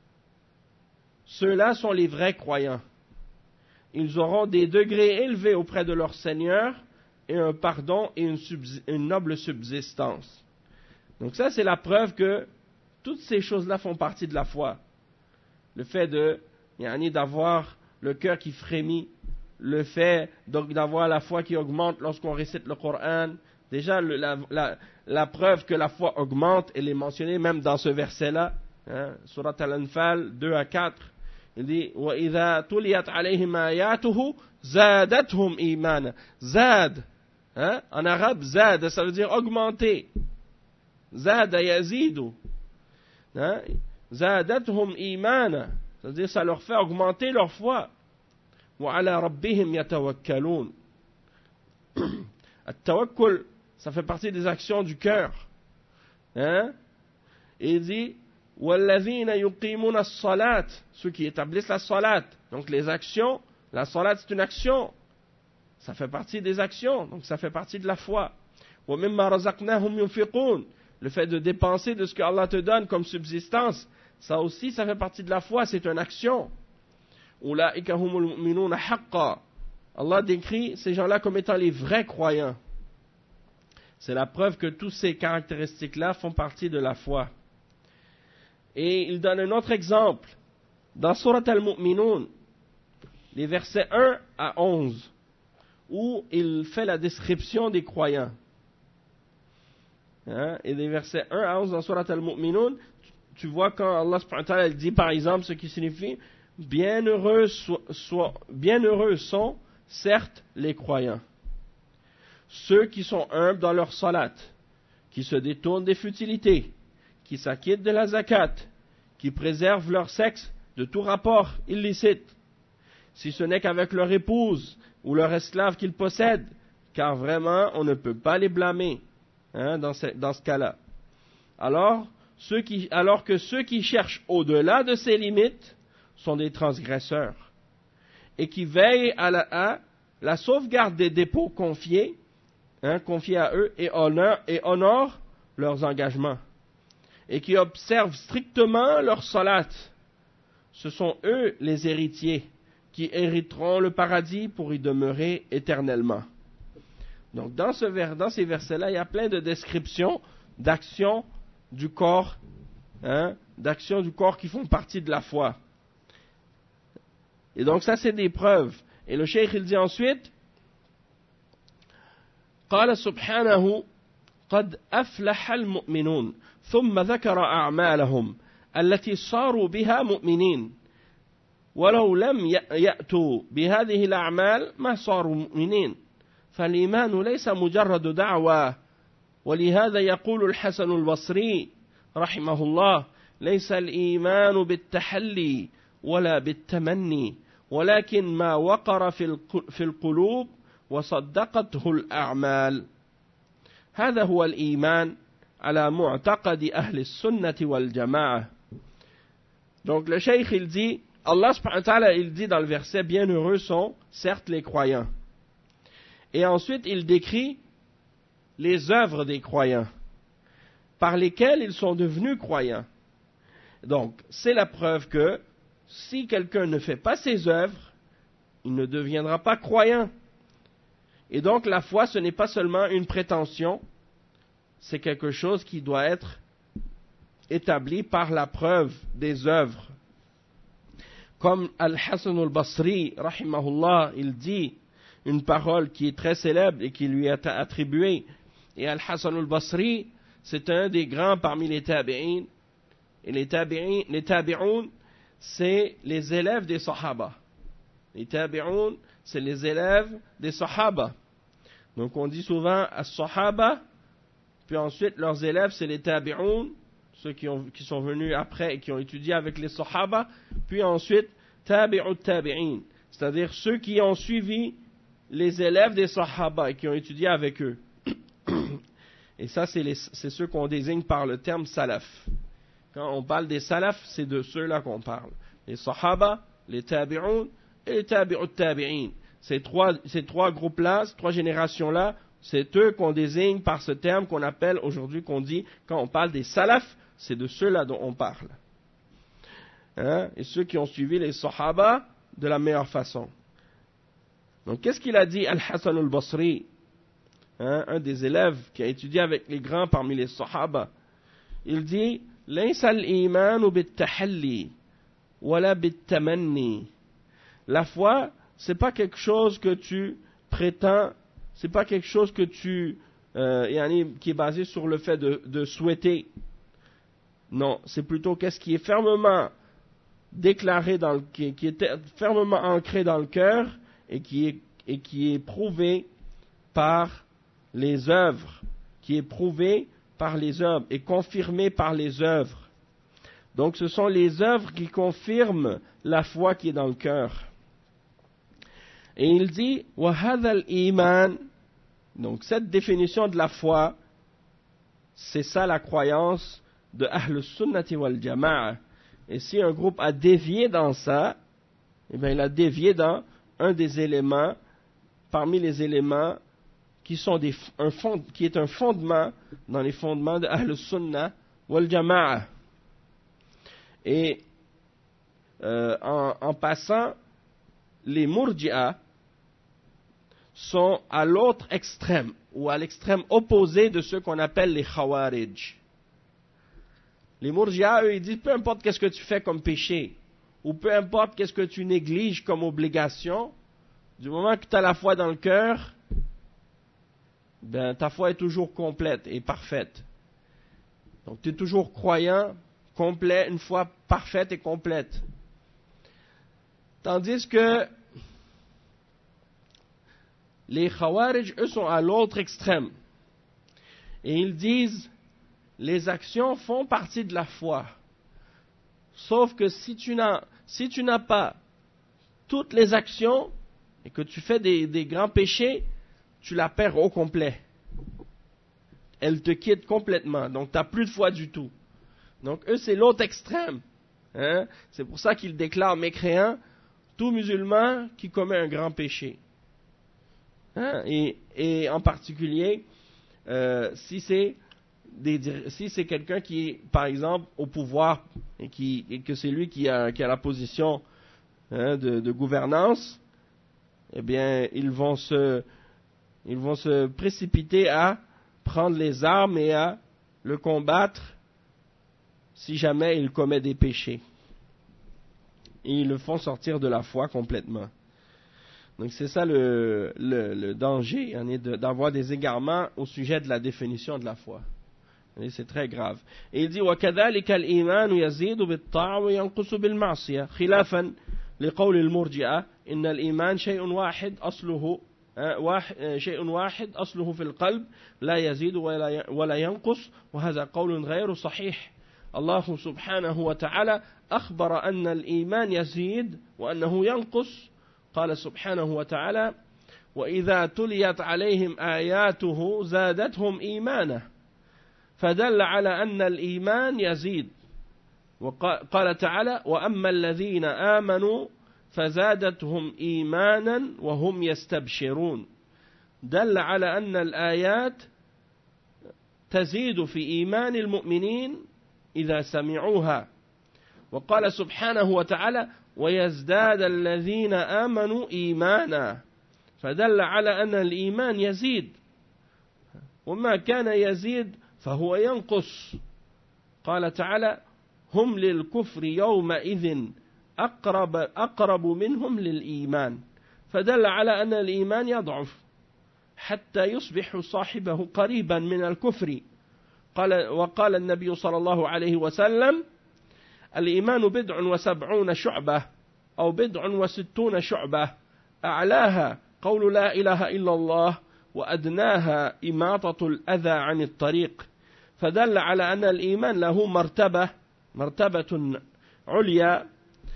ceux-là sont les vrais croyants. Ils auront des degrés élevés auprès de leur Seigneur et un pardon et une, subs- une noble subsistance. Donc ça, c'est la preuve que toutes ces choses-là font partie de la foi. Le fait de, yani, d'avoir le cœur qui frémit, le fait donc d'avoir la foi qui augmente lorsqu'on récite le Coran. Déjà, le, la, la, la preuve que la foi augmente, elle est mentionnée même dans ce verset-là, hein, Surat Al-Anfal deux à quatre. Il dit وَإِذَا تُلِيَتْ عَلَيْهِمْ آيَاتُهُ زَادَتْهُمْ إِيمَانًا. Zad, hein, en arabe, zad, ça veut dire augmenter. Zad yazidu. Hein, زَادَتْهُمْ إِيمَانًا. Ça veut dire ça leur fait augmenter leur foi. وَعَلَى رَبِّهِمْ يَتَوَكَّلُونَ. At-tawakkul, ça fait partie des actions du cœur. Hein? Et il dit وَالَّذِينَ يُقِيمُونَ الصَّلَاةِ. Ceux qui établissent la salat. Donc les actions, la salat c'est une action. Ça fait partie des actions, donc ça fait partie de la foi. وَمِمَّا رَزَقْنَاهُمْ يُنْفِقُونَ. Le fait de dépenser de ce que Allah te donne comme subsistance, ça aussi, ça fait partie de la foi, c'est une action. أُولَٰئِكَ هُمُ الْمُؤْمِنُونَ حَقًّا. Allah décrit ces gens-là comme étant les vrais croyants. C'est la preuve que toutes ces caractéristiques-là font partie de la foi. Et il donne un autre exemple. Dans Surat Al-Mu'minun, les versets un à onze, où il fait la description des croyants. Hein? Et les versets un à onze dans Surat Al-Mu'minun, tu vois quand Allah subhanahu wa ta'ala dit par exemple ce qui signifie Bienheureux, so, so, bienheureux sont, certes, les croyants. Ceux qui sont humbles dans leur salat, qui se détournent des futilités, qui s'acquittent de la zakat, qui préservent leur sexe de tout rapport illicite, si ce n'est qu'avec leur épouse ou leur esclave qu'ils possèdent, car vraiment on ne peut pas les blâmer hein, dans, ce, dans ce cas-là. Alors, ceux qui, alors que ceux qui cherchent au-delà de ces limites sont des transgresseurs et qui veillent à la, à la sauvegarde des dépôts confiés, hein, confiés à eux et honorent, et honorent leurs engagements et qui observent strictement leur salat. Ce sont eux les héritiers qui hériteront le paradis pour y demeurer éternellement. Donc dans, ce vers, dans ces versets-là, il y a plein de descriptions d'actions du corps, hein, d'actions du corps qui font partie de la foi. Et donc ça c'est des preuves. Et le cheikh il dit ensuite, قال سبحانه قد أفلح المؤمنون ثم ذكر أعمالهم التي صاروا بها مؤمنين ولو لم يأتوا بهذه الأعمال ما صاروا مؤمنين فالإيمان ليس مجرد دعوة ولهذا يقول الحسن البصري رحمه الله ليس الإيمان بالتحلي ولا بالتمني ولكن ما وقر في القلوب وصدقته الأعمال هذا هو الإيمان على معتقد أهل السنة والجماعة. Donc le cheikh il dit, Allah subhanahu wa ta'ala il dit dans le verset, bienheureux sont certes les croyants. Et ensuite il décrit les œuvres des croyants, par lesquelles ils sont devenus croyants. Donc c'est la preuve que si quelqu'un ne fait pas ses œuvres, il ne deviendra pas croyant. Et donc la foi ce n'est pas seulement une prétention, c'est quelque chose qui doit être établi par la preuve des œuvres. Comme Al-Hasan al-Basri, rahimahullah, il dit une parole qui est très célèbre et qui lui est attribuée. Et Al-Hasan al-Basri, c'est un des grands parmi les tabi'in. Et les tabi'in, les tabi'un, c'est les élèves des sahaba. Les tabi'un, c'est les élèves des sahaba. Donc on dit souvent as-sahaba, puis ensuite leurs élèves c'est les tabi'un, ceux qui, ont, qui sont venus après et qui ont étudié avec les sahaba, puis ensuite tabi'ut tabi'in, c'est-à-dire ceux qui ont suivi les élèves des sahaba et qui ont étudié avec eux. Et ça c'est, les, c'est ceux qu'on désigne par le terme salaf. Quand on parle des salaf, c'est de ceux-là qu'on parle. Les sahaba, les tabi'un et les tabi'ut tabi'in. Ces trois, ces trois groupes-là, ces trois générations-là, c'est eux qu'on désigne par ce terme qu'on appelle aujourd'hui, qu'on dit, quand on parle des salafs, c'est de ceux-là dont on parle. Hein? Et ceux qui ont suivi les sahaba de la meilleure façon. Donc qu'est-ce qu'il a dit Al-Hasan al-Basri, hein, un des élèves qui a étudié avec les grands parmi les sahaba? Il dit « Laysa al-imanu bit-tahalli, wala bit-tamanni » La foi, c'est pas quelque chose que tu prétends, c'est pas quelque chose que tu, euh, qui est basé sur le fait de, de souhaiter. Non, c'est plutôt qu'est-ce qui est fermement déclaré, dans le, qui, qui est fermement ancré dans le cœur et qui est, et qui est prouvé par les œuvres, qui est prouvé par les œuvres et confirmé par les œuvres. Donc ce sont les œuvres qui confirment la foi qui est dans le cœur. Et il dit, وَهَذَا الْإِيمَانِ, donc cette définition de la foi, c'est ça la croyance de Ahl Sunnati wal Jama'a. Et si un groupe a dévié dans ça, eh bien il a dévié dans un des éléments, parmi les éléments qui, sont des, un fond, qui est un fondement dans les fondements de Ahl Sunna wal Jama'a. Et euh, en, en passant, les Murji'a sont à l'autre extrême, ou à l'extrême opposé de ceux qu'on appelle les Khawarij. Les Murji'a, eux, ils disent, peu importe qu'est-ce que tu fais comme péché, ou peu importe qu'est-ce que tu négliges comme obligation, du moment que tu as la foi dans le cœur, ben, ta foi est toujours complète et parfaite. Donc tu es toujours croyant, complet, une foi parfaite et complète. Tandis que les Khawarij, eux, sont à l'autre extrême. Et ils disent, les actions font partie de la foi. Sauf que si tu n'as, si tu n'as pas toutes les actions et que tu fais des, des grands péchés, tu la perds au complet. Elle te quitte complètement. Donc, tu n'as plus de foi du tout. Donc, eux, c'est l'autre extrême. Hein? C'est pour ça qu'ils déclarent mécréant tout musulman qui commet un grand péché. Hein? Et, et en particulier, euh, si c'est des, si c'est quelqu'un qui est, par exemple, au pouvoir et, qui, et que c'est lui qui a, qui a la position hein, de, de gouvernance, eh bien, ils vont se, ils vont se précipiter à prendre les armes et à le combattre si jamais il commet des péchés. Et ils le font sortir de la foi complètement. Donc c'est ça le, le, le danger, hein, d'avoir des égarements au sujet de la définition de la foi. Et c'est très grave. Et il dit وَكَذَلِكَ الْإِيمَانُ يَزِيدُ بِالطَّاعَةِ وَيَنْقُصُ بِالْمَعْصِيَةِ خِلَافًا لقول المرجئة إن الإيمان شيء واحد أصله شيء واحد أصله في القلب لا يزيد ولا ولا ينقص وهذا قول غير صحيح. الله سبحانه وتعالى أخبر أن الإيمان يزيد وأنه ينقص. قال سبحانه وتعالى وإذا تليت عليهم آياته زادتهم إيمانا فدل على أن الإيمان يزيد. وقال تعالى وأما الذين آمنوا فزادتهم إيمانا وهم يستبشرون. دل على أن الآيات تزيد في إيمان المؤمنين إذا سمعوها. وقال سبحانه وتعالى ويزداد الذين آمنوا إيمانا فدل على أن الإيمان يزيد وما كان يزيد فهو ينقص. قال تعالى هم للكفر يومئذ أقرب, أقرب منهم للإيمان فدل على أن الإيمان يضعف حتى يصبح صاحبه قريبا من الكفر. قال وقال النبي صلى الله عليه وسلم الإيمان بضع وسبعون شعبة أو بضع وستون شعبة أعلاها قول لا إله إلا الله وأدناها إماطة الأذى عن الطريق. فدل على أن الإيمان له مرتبة مرتبة عليا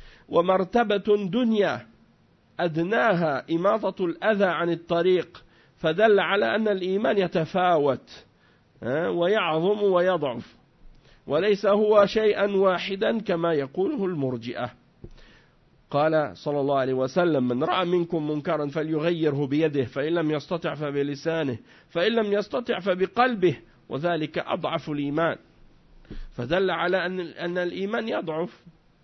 ومرتبة دنيا أدناها إماطة الأذى عن الطريق. فدل على أن الإيمان يتفاوت ويعظم ويضعف وليس هو شيئا واحدا كما يقوله المرجئة. قال صلى الله عليه وسلم من رأى منكم منكرا فليغيره بيده فإن لم يستطع فبلسانه فإن لم يستطع فبقلبه وذلك أضعف الإيمان. فدل على أن, أن الإيمان يضعف.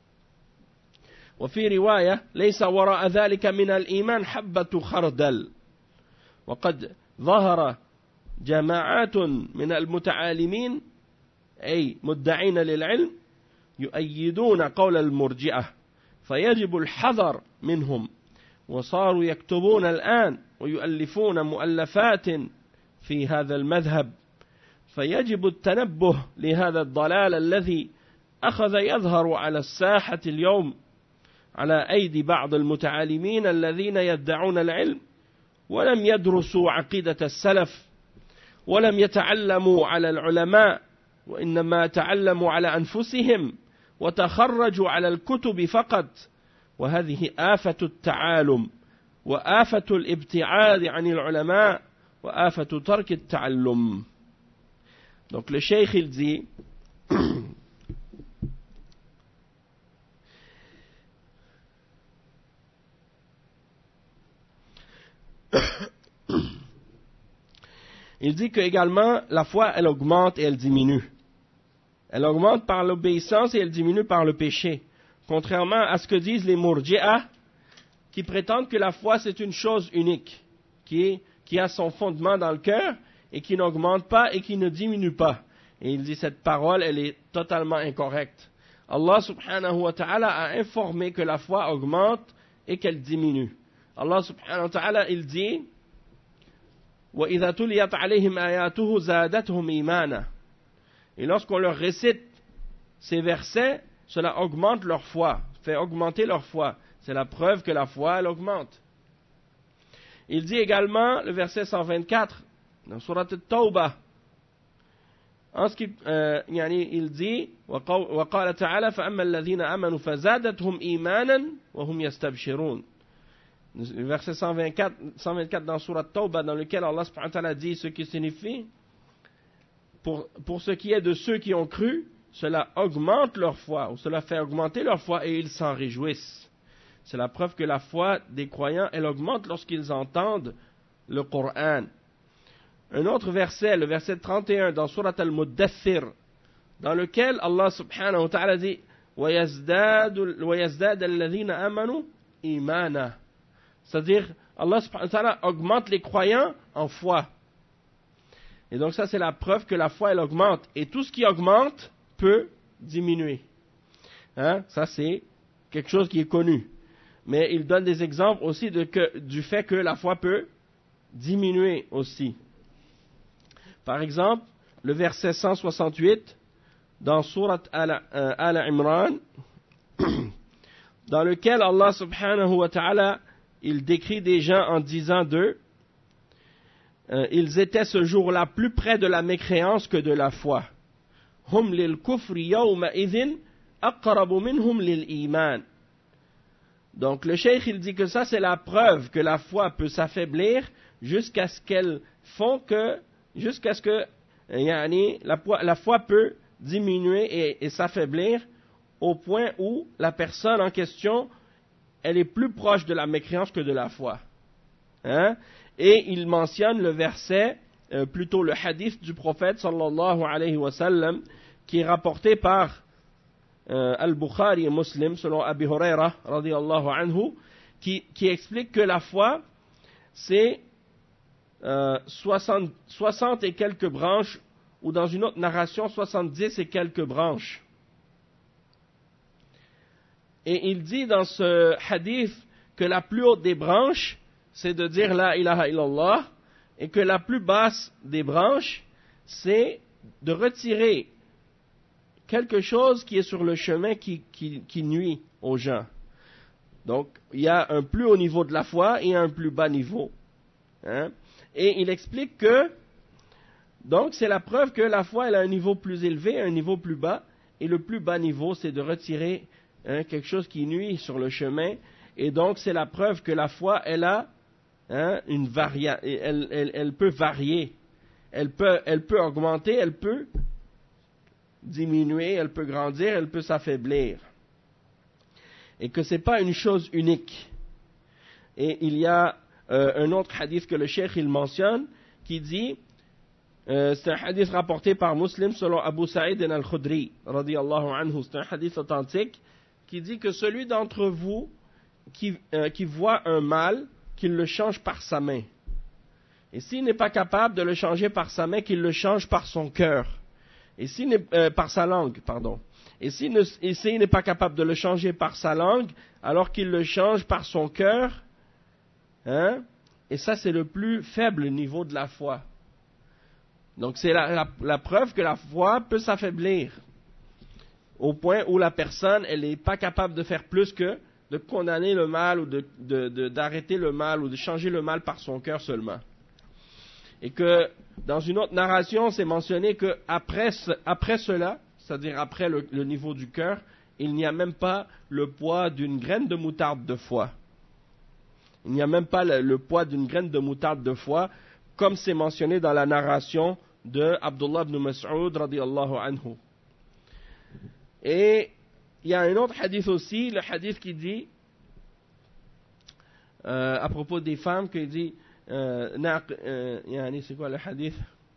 وفي رواية ليس وراء ذلك من الإيمان حبة خردل. وقد ظهر جماعات من المتعالمين أي مدعين للعلم يؤيدون قول المرجئة فيجب الحذر منهم. وصاروا يكتبون الآن ويؤلفون مؤلفات في هذا المذهب. فيجب التنبه لهذا الضلال الذي أخذ يظهر على الساحة اليوم على أيدي بعض المتعالمين الذين يدعون العلم ولم يدرسوا عقيدة السلف ولم يتعلموا على العلماء وإنما تعلموا على أنفسهم وتخرجوا على الكتب فقط. وهذه آفة التعالم وآفة الابتعاد عن العلماء وآفة ترك التعلم. Donc le cheikh il dit il dit que également la foi elle augmente et elle diminue. Elle augmente par l'obéissance et elle diminue par le péché. Contrairement à ce que disent les murji'ah qui prétendent que la foi c'est une chose unique qui, est, qui a son fondement dans le cœur et qui n'augmente pas et qui ne diminue pas. Et il dit cette parole elle est totalement incorrecte. Allah subhanahu wa ta'ala a informé que la foi augmente et qu'elle diminue. Allah subhanahu wa ta'ala il dit وَإِذَا تُلِيَتْ عَلَيْهِمْ آيَاتُهُ زَادَتْهُمْ إِيمَانًا. Et lorsqu'on leur récite ces versets, cela augmente leur foi. fait augmenter leur foi. C'est la preuve que la foi, elle augmente. Il dit également, le verset cent vingt-quatre, dans Surat At-Tawbah, en ce qui, euh, il dit, وقال تعالى فأما الذين آمنوا فزادتهم إيمانا وهم يستبشرون. Le verset cent vingt-quatre, cent vingt-quatre dans Surat Tawbah, dans lequel Allah subhanahu wa ta'ala dit ce qui signifie, pour, pour ce qui est de ceux qui ont cru, cela augmente leur foi, ou cela fait augmenter leur foi et ils s'en réjouissent. C'est la preuve que la foi des croyants, elle augmente lorsqu'ils entendent le Coran. Un autre verset, le verset trente et un dans Surat Al-Muddathir, dans lequel Allah subhanahu wa ta'ala dit وَيَزْدَادَ الَّذِينَ آمَنُوا إِيمَانًا. C'est-à-dire, Allah subhanahu wa ta'ala augmente les croyants en foi. Et donc ça, c'est la preuve que la foi, elle augmente. Et tout ce qui augmente peut diminuer. Hein? Ça, c'est quelque chose qui est connu. Mais il donne des exemples aussi de que, du fait que la foi peut diminuer aussi. Par exemple, le verset cent soixante-huit dans Surat Al-Imran, dans lequel Allah subhanahu wa ta'ala, il décrit des gens en disant d'eux, euh, ils étaient ce jour-là plus près de la mécréance que de la foi. Hum lil kufri yawma idhin aqrabu minhum lil iman. Donc le cheikh il dit que ça c'est la preuve que la foi peut s'affaiblir jusqu'à ce qu'elle font que jusqu'à ce que yani, la, la foi peut diminuer et, et s'affaiblir au point où la personne en question elle est plus proche de la mécréance que de la foi. Hein? Et il mentionne le verset, euh, plutôt le hadith du prophète sallallahu alayhi wa sallam, qui est rapporté par euh, Al-Bukhari et Muslim, selon Abi Huraira radiyallahu anhu, qui, qui explique que la foi, c'est euh, soixante, soixante et quelques branches, ou dans une autre narration, soixante-dix et quelques branches. Et il dit dans ce hadith que la plus haute des branches, c'est de dire la ilaha illallah, et que la plus basse des branches, c'est de retirer quelque chose qui est sur le chemin qui, qui, qui nuit aux gens. Donc, il y a un plus haut niveau de la foi et un plus bas niveau. Hein? Et il explique que, donc, c'est la preuve que la foi, elle a un niveau plus élevé, un niveau plus bas, et le plus bas niveau, c'est de retirer Hein, quelque chose qui nuit sur le chemin, et donc c'est la preuve que la foi, elle a hein, une varia, elle, elle, elle peut varier, elle peut, elle peut augmenter, elle peut diminuer, elle peut grandir, elle peut s'affaiblir, et que c'est pas une chose unique. Et il y a euh, un autre hadith que le cheikh il mentionne qui dit, euh, c'est un hadith rapporté par Muslim selon Abu Sa'id al-Khudri radiyallahu anhu, c'est un hadith authentique qui dit que celui d'entre vous qui, euh, qui voit un mal, qu'il le change par sa main. Et s'il n'est pas capable de le changer par sa main, qu'il le change par son cœur. Et s'il n'est, euh, par sa langue, pardon. Et s'il, ne, et s'il n'est pas capable de le changer par sa langue, alors qu'il le change par son cœur. Hein? Et ça, c'est le plus faible niveau de la foi. Donc c'est la, la, la preuve que la foi peut s'affaiblir. Au point où la personne, elle n'est pas capable de faire plus que de condamner le mal ou de, de, de, d'arrêter le mal ou de changer le mal par son cœur seulement. Et que dans une autre narration, c'est mentionné qu'après après cela, c'est-à-dire après le, le niveau du cœur, il n'y a même pas le poids d'une graine de moutarde de foi. Il n'y a même pas le, le poids d'une graine de moutarde de foi, comme c'est mentionné dans la narration de Abdullah ibn Mas'ud radiyallahu anhu. Et il y a un autre hadith aussi, le hadith qui dit, euh, à propos des femmes, qui dit, euh, euh, c'est quoi le hadith?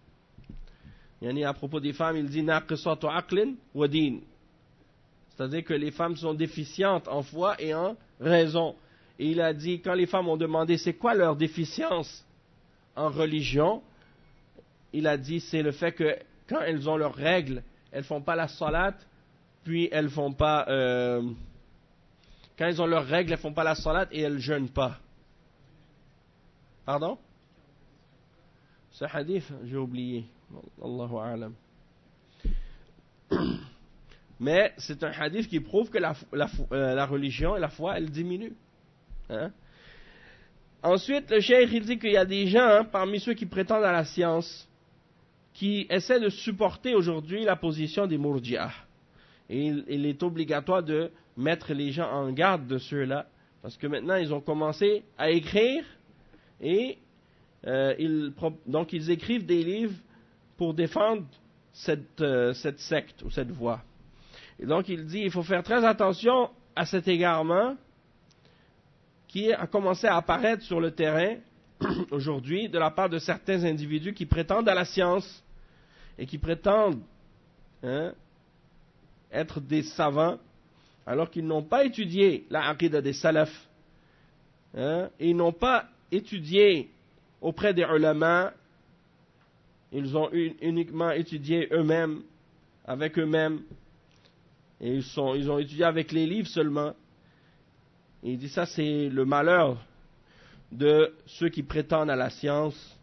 À propos des femmes, il dit, naqisatu aqlin wa din. C'est-à-dire que les femmes sont déficientes en foi et en raison. Et il a dit, quand les femmes ont demandé, c'est quoi leur déficience en religion? Il a dit, c'est le fait que quand elles ont leurs règles, elles ne font pas la salat, puis elles font pas, euh, quand elles ont leurs règles, elles font pas la salat et elles jeûnent pas. Pardon? Ce hadith, j'ai oublié. Allahu a'lam. Mais c'est un hadith qui prouve que la, la, euh, la religion et la foi, elles diminuent. Hein? Ensuite, le cheikh il dit qu'il y a des gens, hein, parmi ceux qui prétendent à la science, qui essaient de supporter aujourd'hui la position des Murji'ah. Et il, il est obligatoire de mettre les gens en garde de ceux-là, parce que maintenant ils ont commencé à écrire, et euh, ils, donc ils écrivent des livres pour défendre cette, euh, cette secte ou cette voie. Et donc il dit il faut faire très attention à cet égarement qui a commencé à apparaître sur le terrain aujourd'hui de la part de certains individus qui prétendent à la science et qui prétendent hein, être des savants alors qu'ils n'ont pas étudié la aqidah des salafs hein, et ils n'ont pas étudié auprès des ulama, ils ont uniquement étudié eux-mêmes, avec eux-mêmes, et ils, sont, ils ont étudié avec les livres seulement. Et il dit ça c'est le malheur de ceux qui prétendent à la science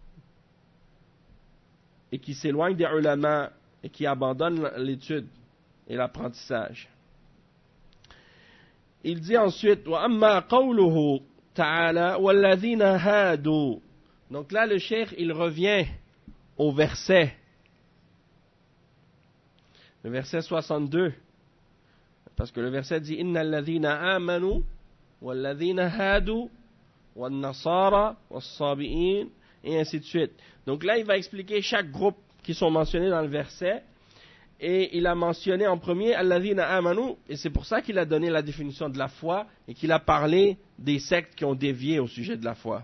et qui s'éloignent des ulama et qui abandonnent l'étude et l'apprentissage. Il dit ensuite وَأَمَّا قَوْلُهُ تَعَالَى وَالَّذِينَ هَادُوا. Donc là le cheikh il revient au verset le verset soixante-deux, parce que le verset dit إِنَّ الَّذِينَ آمَنُوا وَالَّذِينَ هَادُوا وَالنَّصَارَى وَالصَّابِئِينَ et ainsi de suite. Donc là il va expliquer chaque groupe qui sont mentionnés dans le verset, et il a mentionné en premier Alladhina amanu, et c'est pour ça qu'il a donné la définition de la foi et qu'il a parlé des sectes qui ont dévié au sujet de la foi.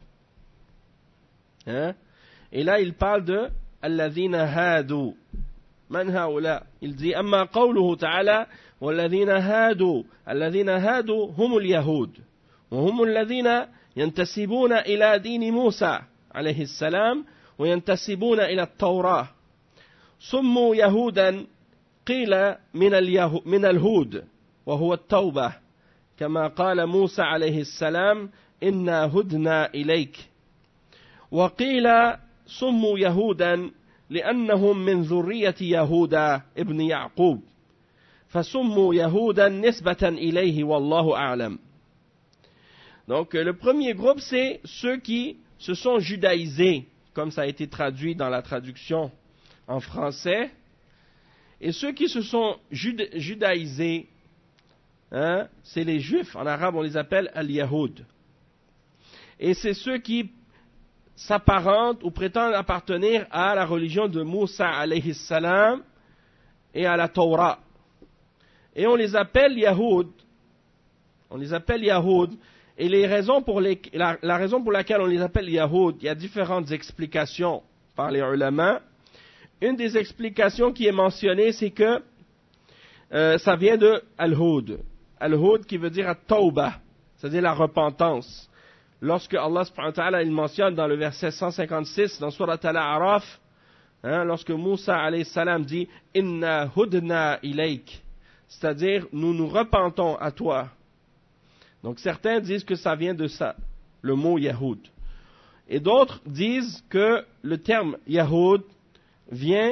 Hein? Et là il parle de Alladhina hadu. Man haoula? Il dit Amma qawluhu ta'ala walladhina hadu. Alladhina hadu humul yahud. Wa humul ladhina yantasibuna ila dini Musa alayhi salam wa yantasibuna ila at-Tawrah. سموا يهودا قيل من, اليهو من الهود وهو التوبة كما قال موسى عليه السلام إنا هدنا إليك وقيل سموا يهودا لأنهم من ذرية يهودا ابن يعقوب فسموا يهودا نسبة إليه والله أعلم. Donc le premier groupe c'est ceux qui se sont judaïsés, comme ça a été traduit dans la traduction en français, et ceux qui se sont juda- judaïsés, hein, c'est les juifs, en arabe on les appelle al-yahoud, et c'est ceux qui s'apparentent ou prétendent appartenir à la religion de Moussa alayhi salam et à la Torah, et on les appelle yahoud, on les appelle yahoud, et les raisons pour les, la, la raison pour laquelle on les appelle yahoud, il y a différentes explications par les ulama. Une des explications qui est mentionnée, c'est que euh, ça vient de Al-Hud. Al-Hud qui veut dire At-Tawbah, c'est-à-dire la repentance. Lorsque Allah subhanahu wa ta'ala il mentionne dans le verset cent cinquante-six, dans Surat Al-A'raf, hein, lorsque Moussa alayhi salam dit « Inna hudna ilayk », c'est-à-dire « nous nous repentons à toi ». Donc certains disent que ça vient de ça, le mot Yahoud. Et d'autres disent que le terme Yahoud vient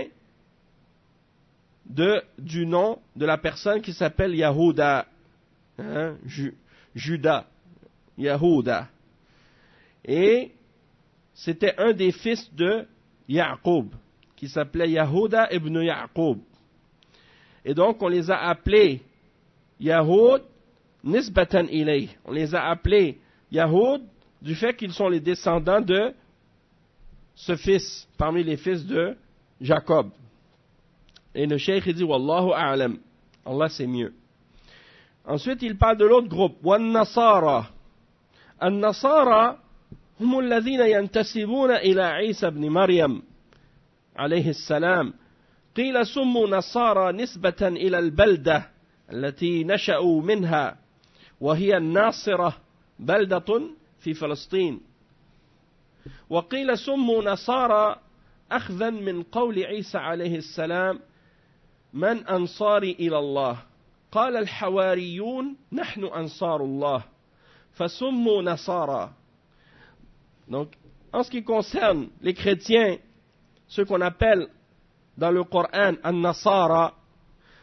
de, du nom de la personne qui s'appelle Yahuda, hein, Ju, Judas, Yahuda. Et c'était un des fils de Yaqub, qui s'appelait Yahuda ibn Yaqub. Et donc on les a appelés Yahoud nisbatan ilay. On les a appelés Yahoud du fait qu'ils sont les descendants de ce fils, parmi les fils de Jacob. Et le cheikh dit Wallahu a'lam, Allah c'est mieux. Ensuite il parle de l'autre groupe, Wan Nasara. An Nasara هم الذين ينتسبون إلى عيسى بن مريم عليه السلام. قيل سموا نصارى نسبة إلى البلدة التي نشأوا منها وهي الناصرة بلدة في فلسطين. وقيل سموا نصارى أخذا من قول عيسى عليه السلام من أنصاري إلى الله قال الحواريون نحن أنصار الله فسموا نصارى. Donc, en ce qui concerne les chrétiens, ceux qu'on appelle dans le Coran An-Nasara,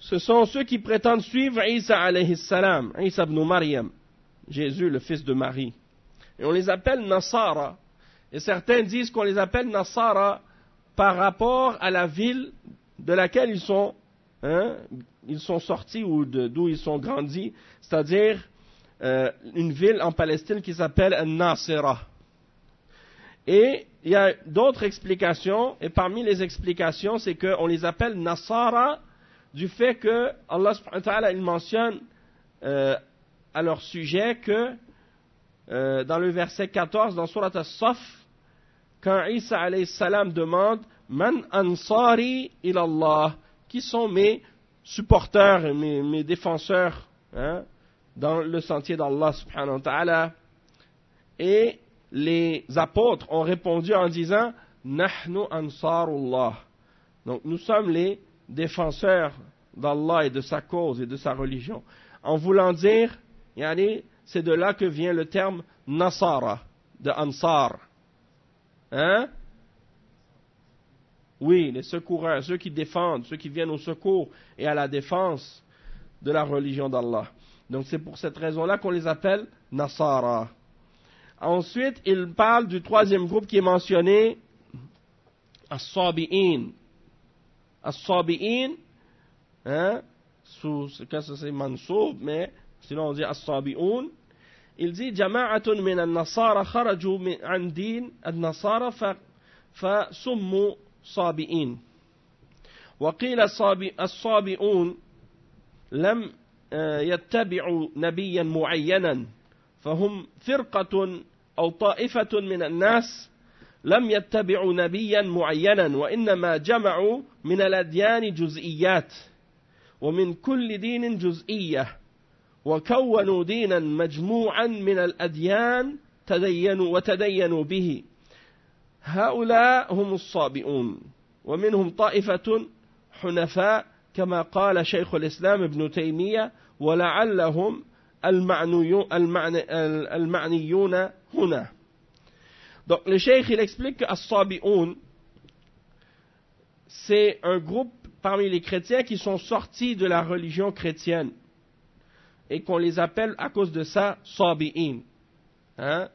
ce sont ceux qui prétendent suivre Isa alayhi salam, Isa ibn Maryam, Jésus, le fils de Marie. Et on les appelle Nasara. Et certains disent qu'on les appelle Nasara par rapport à la ville de laquelle ils sont, hein, ils sont sortis ou de, d'où ils sont grandis, c'est-à-dire euh, une ville en Palestine qui s'appelle Nasira. Et il y a d'autres explications, et parmi les explications, c'est qu'on les appelle Nasara du fait que Allah subhanahu wa ta'ala, il mentionne euh, à leur sujet que euh, dans le verset quatorze, dans Surat As-Saf, quand Isa alayhi salam demande Man ansari ilallah, qui sont mes supporters, mes, mes défenseurs, hein, dans le sentier d'Allah subhanahu wa ta'ala. Et les apôtres ont répondu en disant Nahnu ansarullah. Donc nous sommes les défenseurs d'Allah et de sa cause et de sa religion. En voulant dire, yani, c'est de là que vient le terme Nasara, de Ansar. Hein? Oui, les secoureurs, ceux qui défendent, ceux qui viennent au secours et à la défense de la religion d'Allah. Donc c'est pour cette raison-là qu'on les appelle Nasara. Ensuite, il parle du troisième groupe qui est mentionné, As-Sabi'in. As-Sabi'in, hein, sous ce cas c'est Mansoub, mais sinon on dit As-Sabi'un. Il dit Jama'atun min al-Nasara kharaju min an din al-Nasara fa summu Sabi'in. وقيل الصابئون لم يتبعوا نبيا معينا فهم فرقة أو طائفة من الناس لم يتبعوا نبيا معينا وإنما جمعوا من الأديان جزئيات ومن كل دين جزئية وكونوا دينا مجموعا من الأديان تدينوا وتدينوا به هؤلاء هم الصابئون ومنهم طائفة حنفاء كما قال شيخ الإسلام ابن تيمية ولعلهم المعنيون هنا. Donc le cheikh il explique que As-Sabi'un c'est un groupe parmi les chrétiens qui sont sortis de la religion chrétienne et qu'on les appelle à cause de ça Sabi'in. Hein?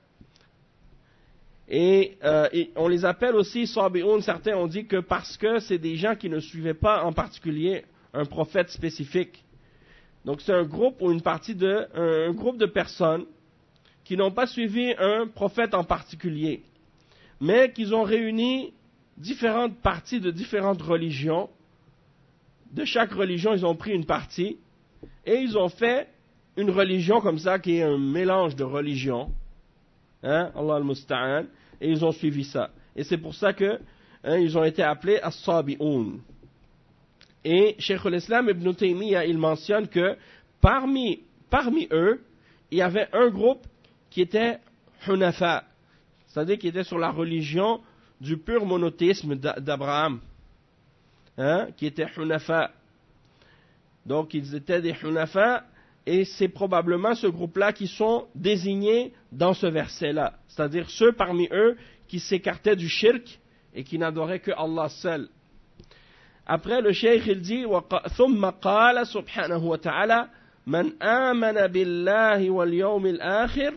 Et, euh, et on les appelle aussi Sabi'un, certains ont dit que parce que c'est des gens qui ne suivaient pas en particulier un prophète spécifique. Donc c'est un groupe ou une partie de un, un groupe de personnes qui n'ont pas suivi un prophète en particulier, mais qui ont réuni différentes parties de différentes religions. De chaque religion, ils ont pris une partie et ils ont fait une religion comme ça qui est un mélange de religions. Hein, Allah al-Musta'an, et ils ont suivi ça. Et c'est pour ça que hein, ils ont été appelés As-Sabi'un. Et Cheikh al-Islam Ibn Taymiyyah, il mentionne que parmi, parmi eux, il y avait un groupe qui était Hunafa, c'est-à-dire qui était sur la religion du pur monothéisme d'Abraham, hein, qui était Hunafa. Donc ils étaient des Hunafa, et c'est probablement ce groupe-là qui sont désignés dans ce verset-là, c'est-à-dire ceux parmi eux qui s'écartaient du shirk et qui n'adoraient que Allah seul. Après, le cheikh il dit ثم قال سبحانه وتعالى من آمن بالله واليوم الآخر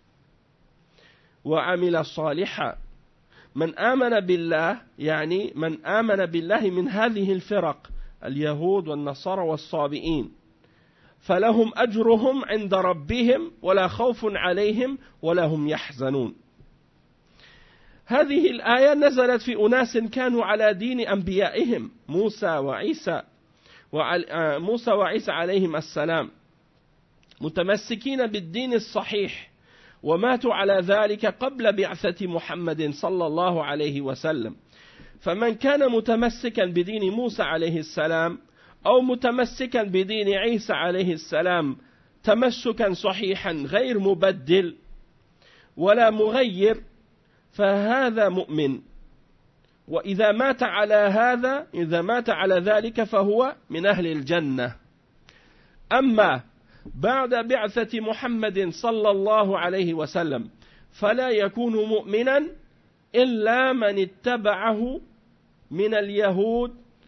وعمل صالحا. من آمن بالله يعني من آمن بالله من هذه الفرق اليهود والنصارى والصابئين فلهم أجرهم عند ربهم ولا خوف عليهم ولا هم يحزنون. هذه الآية نزلت في أناس كانوا على دين أنبيائهم موسى وعيسى موسى وعيسى عليهم السلام متمسكين بالدين الصحيح وماتوا على ذلك قبل بعثة محمد صلى الله عليه وسلم. فمن كان متمسكا بدين موسى عليه السلام أو متمسكا بدين عيسى عليه السلام تمسكا صحيحا غير مبدل ولا مغير فهذا مؤمن. وإذا مات على هذا إذا مات على ذلك فهو من أهل الجنة. أما بعد بعثة محمد صلى الله عليه وسلم فلا يكون مؤمنا إلا من اتبعه من اليهود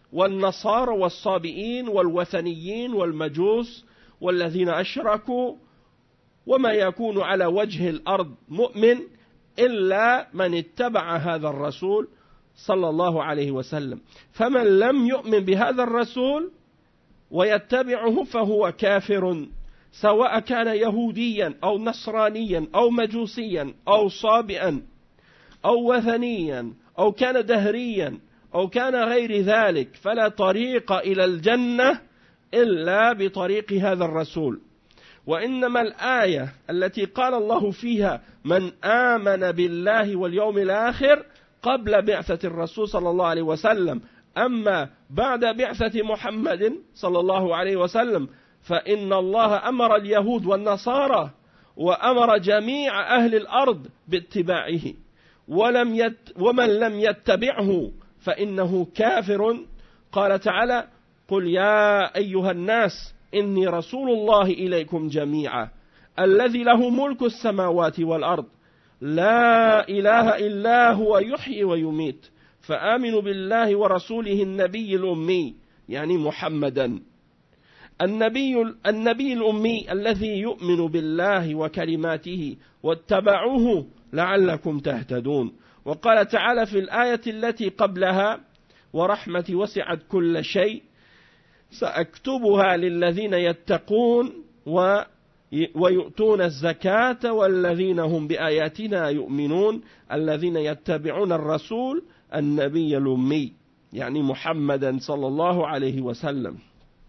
والنصارى والصابئين والوثنيين والمجوس والذين أشركوا وما يكون على وجه الأرض مؤمن إلا من اتبع هذا الرسول صلى الله عليه وسلم فمن لم يؤمن بهذا الرسول ويتبعه فهو كافر سواء كان يهوديا أو نصرانيا أو مجوسيا أو صابئا أو وثنيا أو كان دهريا أو كان غير ذلك فلا طريق إلى الجنة إلا بطريق هذا الرسول وإنما الآية التي قال الله فيها من آمن بالله واليوم الآخر قبل بعثة الرسول صلى الله عليه وسلم أما بعد بعثة محمد صلى الله عليه وسلم فإن الله أمر اليهود والنصارى وأمر جميع أهل الأرض باتباعه ولم يت ومن لم يتبعه فإنه كافر قال تعالى قل يا أيها الناس إني رسول الله إليكم جميعا الذي له ملك السماوات والأرض لا إله إلا هو يحيي ويميت فآمنوا بالله ورسوله النبي الأمي يعني محمدا النبي, النبي الأمي الذي يؤمن بالله وكلماته واتبعوه لعلكم تهتدون وقال تعالى في الآية التي قبلها ورحمتي وسعت كل شيء سأكتبها للذين يتقون ويؤتون الزكاة والذين هم بآياتنا يؤمنون الذين يتبعون الرسول النبي الأمي يعني محمدا صلى الله عليه وسلم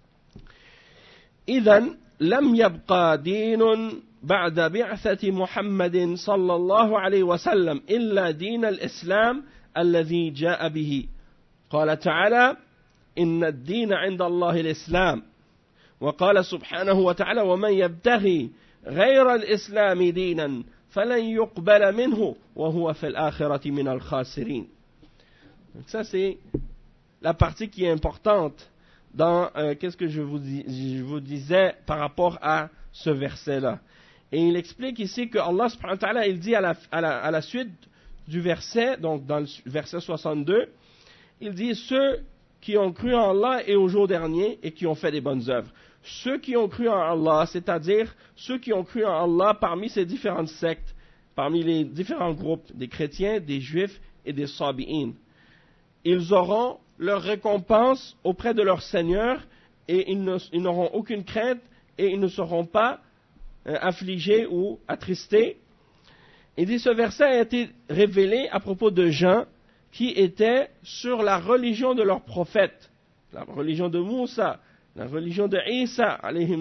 إذن لم يبقى دين بعد بعثة محمد صلى الله عليه وسلم إلا دين الإسلام الذي جاء به قال تعالى إن الدين عند الله الإسلام وقال سبحانه وتعالى ومن يبتغي غير الإسلام دينا فلن يقبل منه وهو في الآخرة من الخاسرين. Donc ça c'est la partie qui est importante dans euh, qu'est-ce que je vous, dis, je vous disais par rapport à ce verset-là. Et il explique ici que Allah subhanahu wa ta'ala il dit à la, à, la, à la suite du verset, donc dans le verset soixante-deux, il dit ceux qui ont cru en Allah et au jour dernier et qui ont fait des bonnes œuvres. Ceux qui ont cru en Allah, c'est-à-dire ceux qui ont cru en Allah parmi ces différentes sectes, parmi les différents groupes, des chrétiens, des juifs et des sabi'in, ils auront leur récompense auprès de leur Seigneur et ils, ne, ils n'auront aucune crainte et ils ne seront pas euh, affligés ou attristés. Il dit ce verset a été révélé à propos de gens qui étaient sur la religion de leur prophète, la religion de Moussa, la religion de Isa,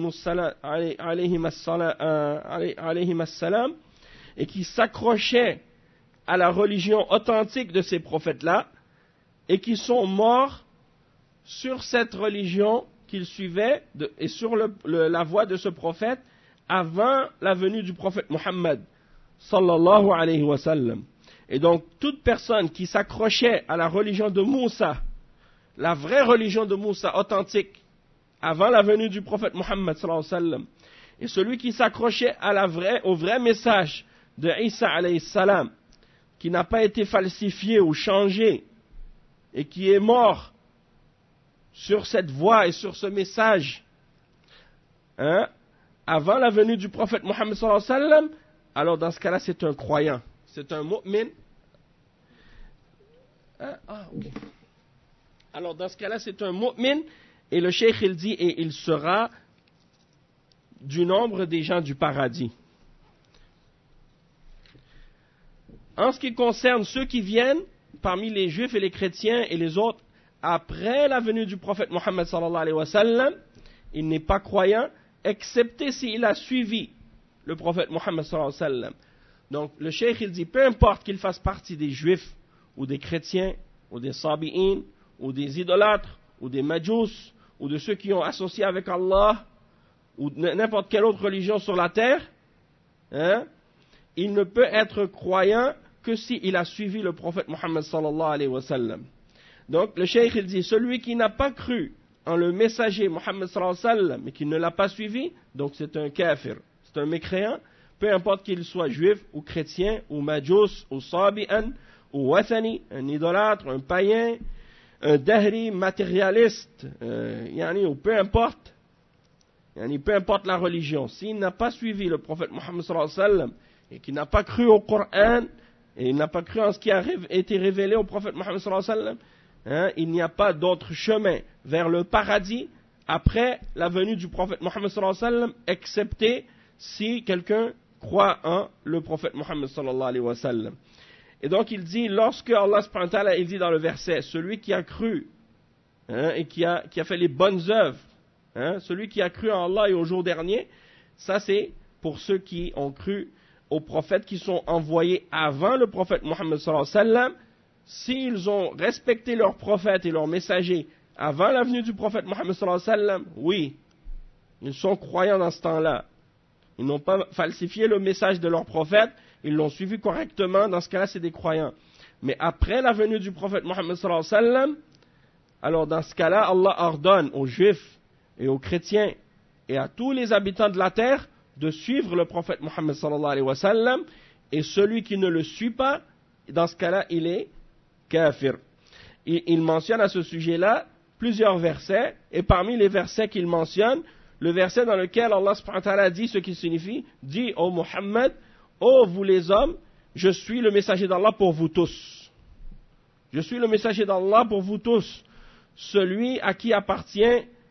alayhim assalam, et qui s'accrochaient à la religion authentique de ces prophètes-là, et qui sont morts sur cette religion qu'ils suivaient de, et sur le, le, la voie de ce prophète avant la venue du prophète Muhammad sallallahu alayhi wa sallam. Et donc toute personne qui s'accrochait à la religion de Moussa, la vraie religion de Moussa authentique avant la venue du prophète Muhammad sallallahu alayhi wa sallam, et celui qui s'accrochait à la vraie, au vrai message de Isa alayhi salam, qui n'a pas été falsifié ou changé, et qui est mort sur cette voie et sur ce message, hein, avant la venue du prophète Muhammad sallallahu alayhi wa sallam, alors dans ce cas-là, c'est un croyant, c'est un mu'min. Hein? Ah, ok. Alors dans ce cas-là, c'est un mu'min, et le cheikh il dit, et il sera du nombre des gens du paradis. En ce qui concerne ceux qui viennent parmi les juifs et les chrétiens et les autres, après la venue du prophète Muhammad sallallahu alayhi wa sallam, il n'est pas croyant, excepté s'il a suivi le prophète Muhammad sallallahu alayhi wa sallam. Donc le cheikh il dit, peu importe qu'il fasse partie des juifs, ou des chrétiens, ou des sabi'in, ou des idolâtres, ou des majous, ou de ceux qui ont associé avec Allah, ou n'importe quelle autre religion sur la terre, hein, il ne peut être croyant que s'il a suivi le prophète Muhammad sallallahu alayhi wa sallam. Donc le cheikh il dit, celui qui n'a pas cru en le messager Muhammad sallallahu alayhi wa sallam, mais qui ne l'a pas suivi, donc c'est un kafir, c'est un mécréant, peu importe qu'il soit juif, ou chrétien, ou majous, ou sabi'an, ou wathani, un idolâtre, un païen, un dahri matérialiste, euh, yani, ou peu importe, yani, peu importe la religion, s'il n'a pas suivi le prophète Mohammed sallallahu alayhi wa sallam et qu'il n'a pas cru au Coran et il n'a pas cru en ce qui a été révélé au prophète Mohammed sallallahu alayhi wa sallam, hein, il n'y a pas d'autre chemin vers le paradis après la venue du prophète Mohammed sallallahu alayhi wa sallam, excepté si quelqu'un croit en le prophète Mohammed sallallahu alayhi wa sallam. Et donc il dit, lorsque Allah subhanahu wa ta'ala, il dit dans le verset, celui qui a cru hein, et qui a, qui a fait les bonnes œuvres, hein, celui qui a cru en Allah et au jour dernier, ça c'est pour ceux qui ont cru aux prophètes qui sont envoyés avant le prophète Mohammed sallallahu alayhi wa sallam. S'ils ont respecté leurs prophètes et leurs messagers avant la venue du prophète Mohammed sallallahu alayhi wa sallam, oui, ils sont croyants dans ce temps-là. Ils n'ont pas falsifié le message de leur prophète, ils l'ont suivi correctement, dans ce cas-là c'est des croyants. Mais après la venue du prophète Mohammed sallallahu alayhi wa sallam, alors dans ce cas-là, Allah ordonne aux juifs et aux chrétiens et à tous les habitants de la terre de suivre le prophète Mohammed sallallahu alayhi wa sallam, et celui qui ne le suit pas, dans ce cas-là, il est kafir. Il, il mentionne à ce sujet-là plusieurs versets, et parmi les versets qu'il mentionne, le verset dans lequel Allah subhanahu wa ta'ala dit ce qui signifie, dit ô Muhammad, ô vous les hommes, je suis le messager d'Allah pour vous tous. Je suis le messager d'Allah pour vous tous. Celui à qui appartient,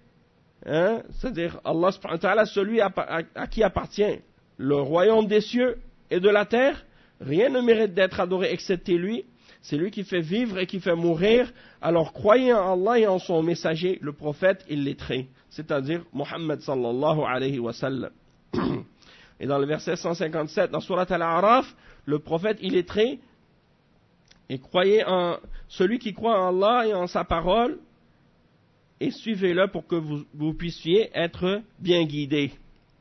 hein, c'est-à-dire Allah subhanahu wa ta'ala, celui à, à, à qui appartient le royaume des cieux et de la terre, rien ne mérite d'être adoré excepté lui. C'est lui qui fait vivre et qui fait mourir. Alors croyez en Allah et en son messager, le prophète illettré, c'est-à-dire Muhammad sallallahu alayhi wa sallam. Et dans le verset cent cinquante-sept, dans Surat Al-A'raf, le prophète illettré, et croyez en celui qui croit en Allah et en sa parole, et suivez-le pour que vous, vous puissiez être bien guidés.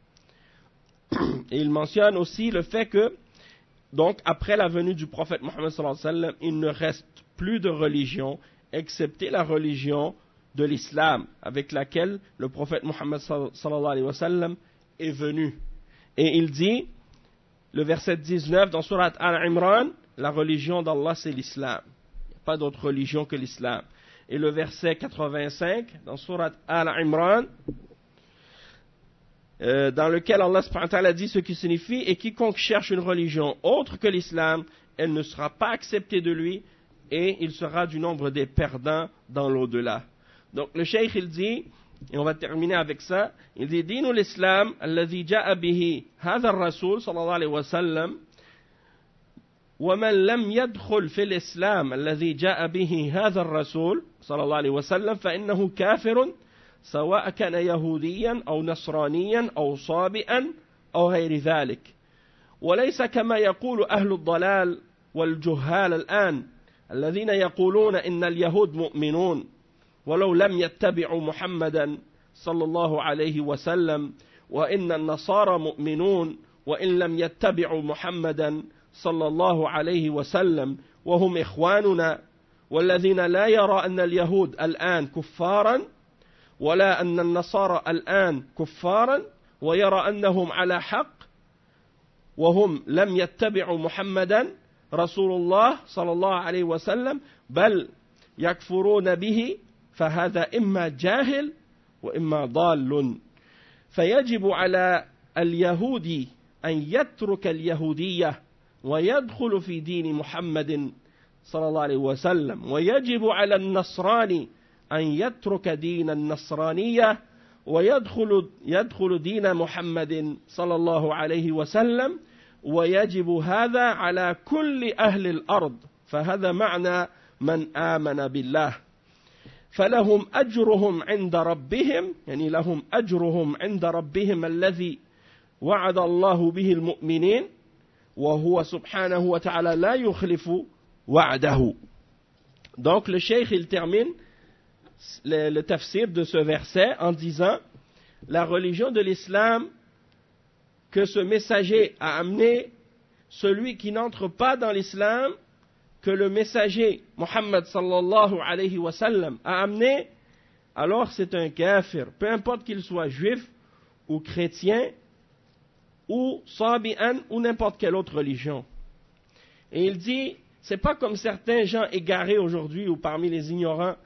Et il mentionne aussi le fait que, donc, après la venue du prophète Mohammed sallallahu alayhi wa sallam, il ne reste plus de religion, excepté la religion de l'islam, avec laquelle le prophète Mohammed sallallahu alayhi wa sallam est venu. Et il dit, le verset dix-neuf dans Surat Al-Imran, la religion d'Allah c'est l'islam. Il n'y a pas d'autre religion que l'islam. Et le verset quatre-vingt-cinq dans Surat Al-Imran, euh, dans lequel Allah subhanahu wa ta'ala dit ce qui signifie, et quiconque cherche une religion autre que l'islam, elle ne sera pas acceptée de lui, et il sera du nombre des perdants dans l'au-delà. Donc le cheikh il dit, et on va terminer avec ça, il dit, دين الإسلام الذي جاء به هذا الرسول صلى الله عليه وسلم ومن لم يدخل في الإسلام الذي جاء به هذا الرسول صلى الله عليه وسلم فإنه كافر سواء كان يهوديا أو نصرانيا أو صابئا أو غير ذلك وليس كما يقول أهل الضلال والجهال الآن الذين يقولون إن اليهود مؤمنون ولو لم يتبعوا محمدا صلى الله عليه وسلم وإن النصارى مؤمنون وإن لم يتبعوا محمدا صلى الله عليه وسلم وهم إخواننا والذين لا يرى أن اليهود الآن كفارا ولا أن النصارى الآن كفارا ويرى أنهم على حق وهم لم يتبعوا محمدا رسول الله صلى الله عليه وسلم بل يكفرون به فهذا إما جاهل وإما ضال فيجب على اليهودي أن يترك اليهودية ويدخل في دين محمد صلى الله عليه وسلم ويجب على النصراني أن يترك دين النصرانية ويدخل يدخل دين محمد صلى الله عليه وسلم ويجب هذا على كل أهل الأرض فهذا معنى من آمن بالله فلهم أجرهم عند ربهم يعني لهم أجرهم عند ربهم الذي وعد الله به المؤمنين وهو سبحانه وتعالى لا يخلف وعده. Donc le cheikh il termine le, le tafsir de ce verset en disant la religion de l'islam que ce messager a amené, celui qui n'entre pas dans l'islam que le messager Muhammad sallallahu alayhi wa sallam a amené, alors c'est un kafir, peu importe qu'il soit juif ou chrétien ou sabi'an ou n'importe quelle autre religion. Et il dit, c'est pas comme certains gens égarés aujourd'hui ou parmi les ignorants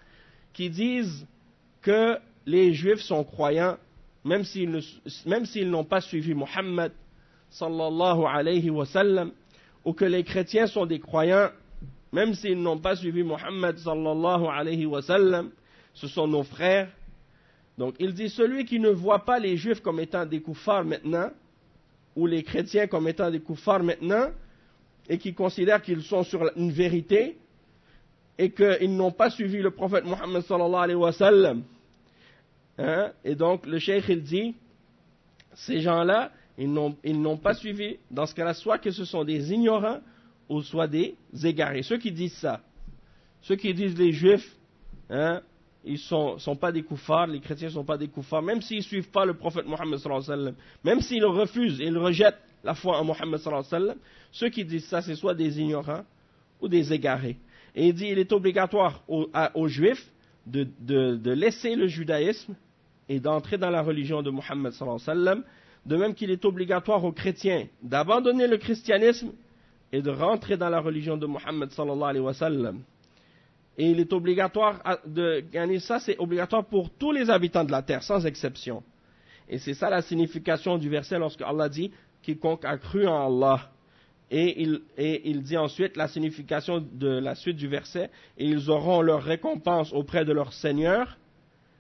qui disent que les Juifs sont croyants, même s'ils, ne, même s'ils n'ont pas suivi Muhammad sallallahu alayhi wa sallam, ou que les chrétiens sont des croyants, même s'ils n'ont pas suivi Muhammad sallallahu alayhi wa sallam, ce sont nos frères. Donc il dit, celui qui ne voit pas les Juifs comme étant des kuffars maintenant, ou les chrétiens comme étant des kuffars maintenant, et qui considèrent qu'ils sont sur une vérité, et qu'ils n'ont pas suivi le prophète Muhammad sallallahu alayhi wa sallam. Hein? Et donc le cheikh il dit, ces gens-là, ils n'ont, ils n'ont pas suivi, dans ce cas-là, soit que ce sont des ignorants, ou soit des égarés. Ceux qui disent ça, ceux qui disent les Juifs, hein, ils ne sont, sont pas des kuffars, les chrétiens ne sont pas des kuffars, même s'ils ne suivent pas le prophète Muhammad sallallahu alayhi wa sallam, même s'ils refusent, ils rejettent la foi en Muhammad sallallahu alayhi wa sallam, ceux qui disent ça, c'est soit des ignorants ou des égarés. Et il dit, il est obligatoire aux, à, aux Juifs de, de, de laisser le judaïsme et d'entrer dans la religion de Muhammad sallallahu alayhi wa sallam, de même qu'il est obligatoire aux chrétiens d'abandonner le christianisme et de rentrer dans la religion de Muhammad sallallahu alayhi wa sallam. Et il est obligatoire de gagner ça, c'est obligatoire pour tous les habitants de la terre, sans exception. Et c'est ça la signification du verset lorsque Allah dit « Quiconque a cru en Allah ». Et il, et il dit ensuite la signification de la suite du verset « Et ils auront leur récompense auprès de leur Seigneur hein, »,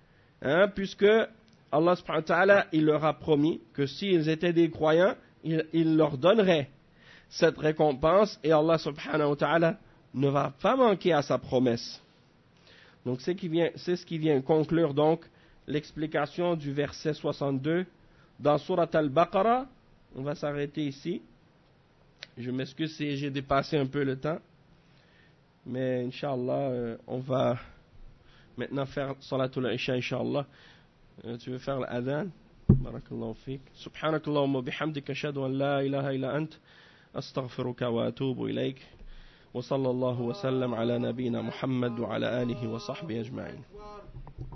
puisque Allah subhanahu wa ta'ala, il leur a promis que s'ils étaient des croyants, il, il leur donnerait cette récompense, et Allah subhanahu wa ta'ala ne va pas manquer à sa promesse. Donc c'est, qui vient, c'est ce qui vient conclure donc l'explication du verset soixante-deux dans Surat Al-Baqarah. On va s'arrêter ici. Je m'excuse si j'ai dépassé un peu le temps, mais Inch'Allah, euh, on va maintenant faire Salatul Isha, Inch'Allah. Euh, tu veux faire l'adhan? Barakallahu fik. Subhanakallahumma bihamdika ashhadu an la ilaha illa ant astaghfiruka wa atubu ilayk. وصلى الله وسلم على نبينا محمد وعلى آله وصحبه أجمعين.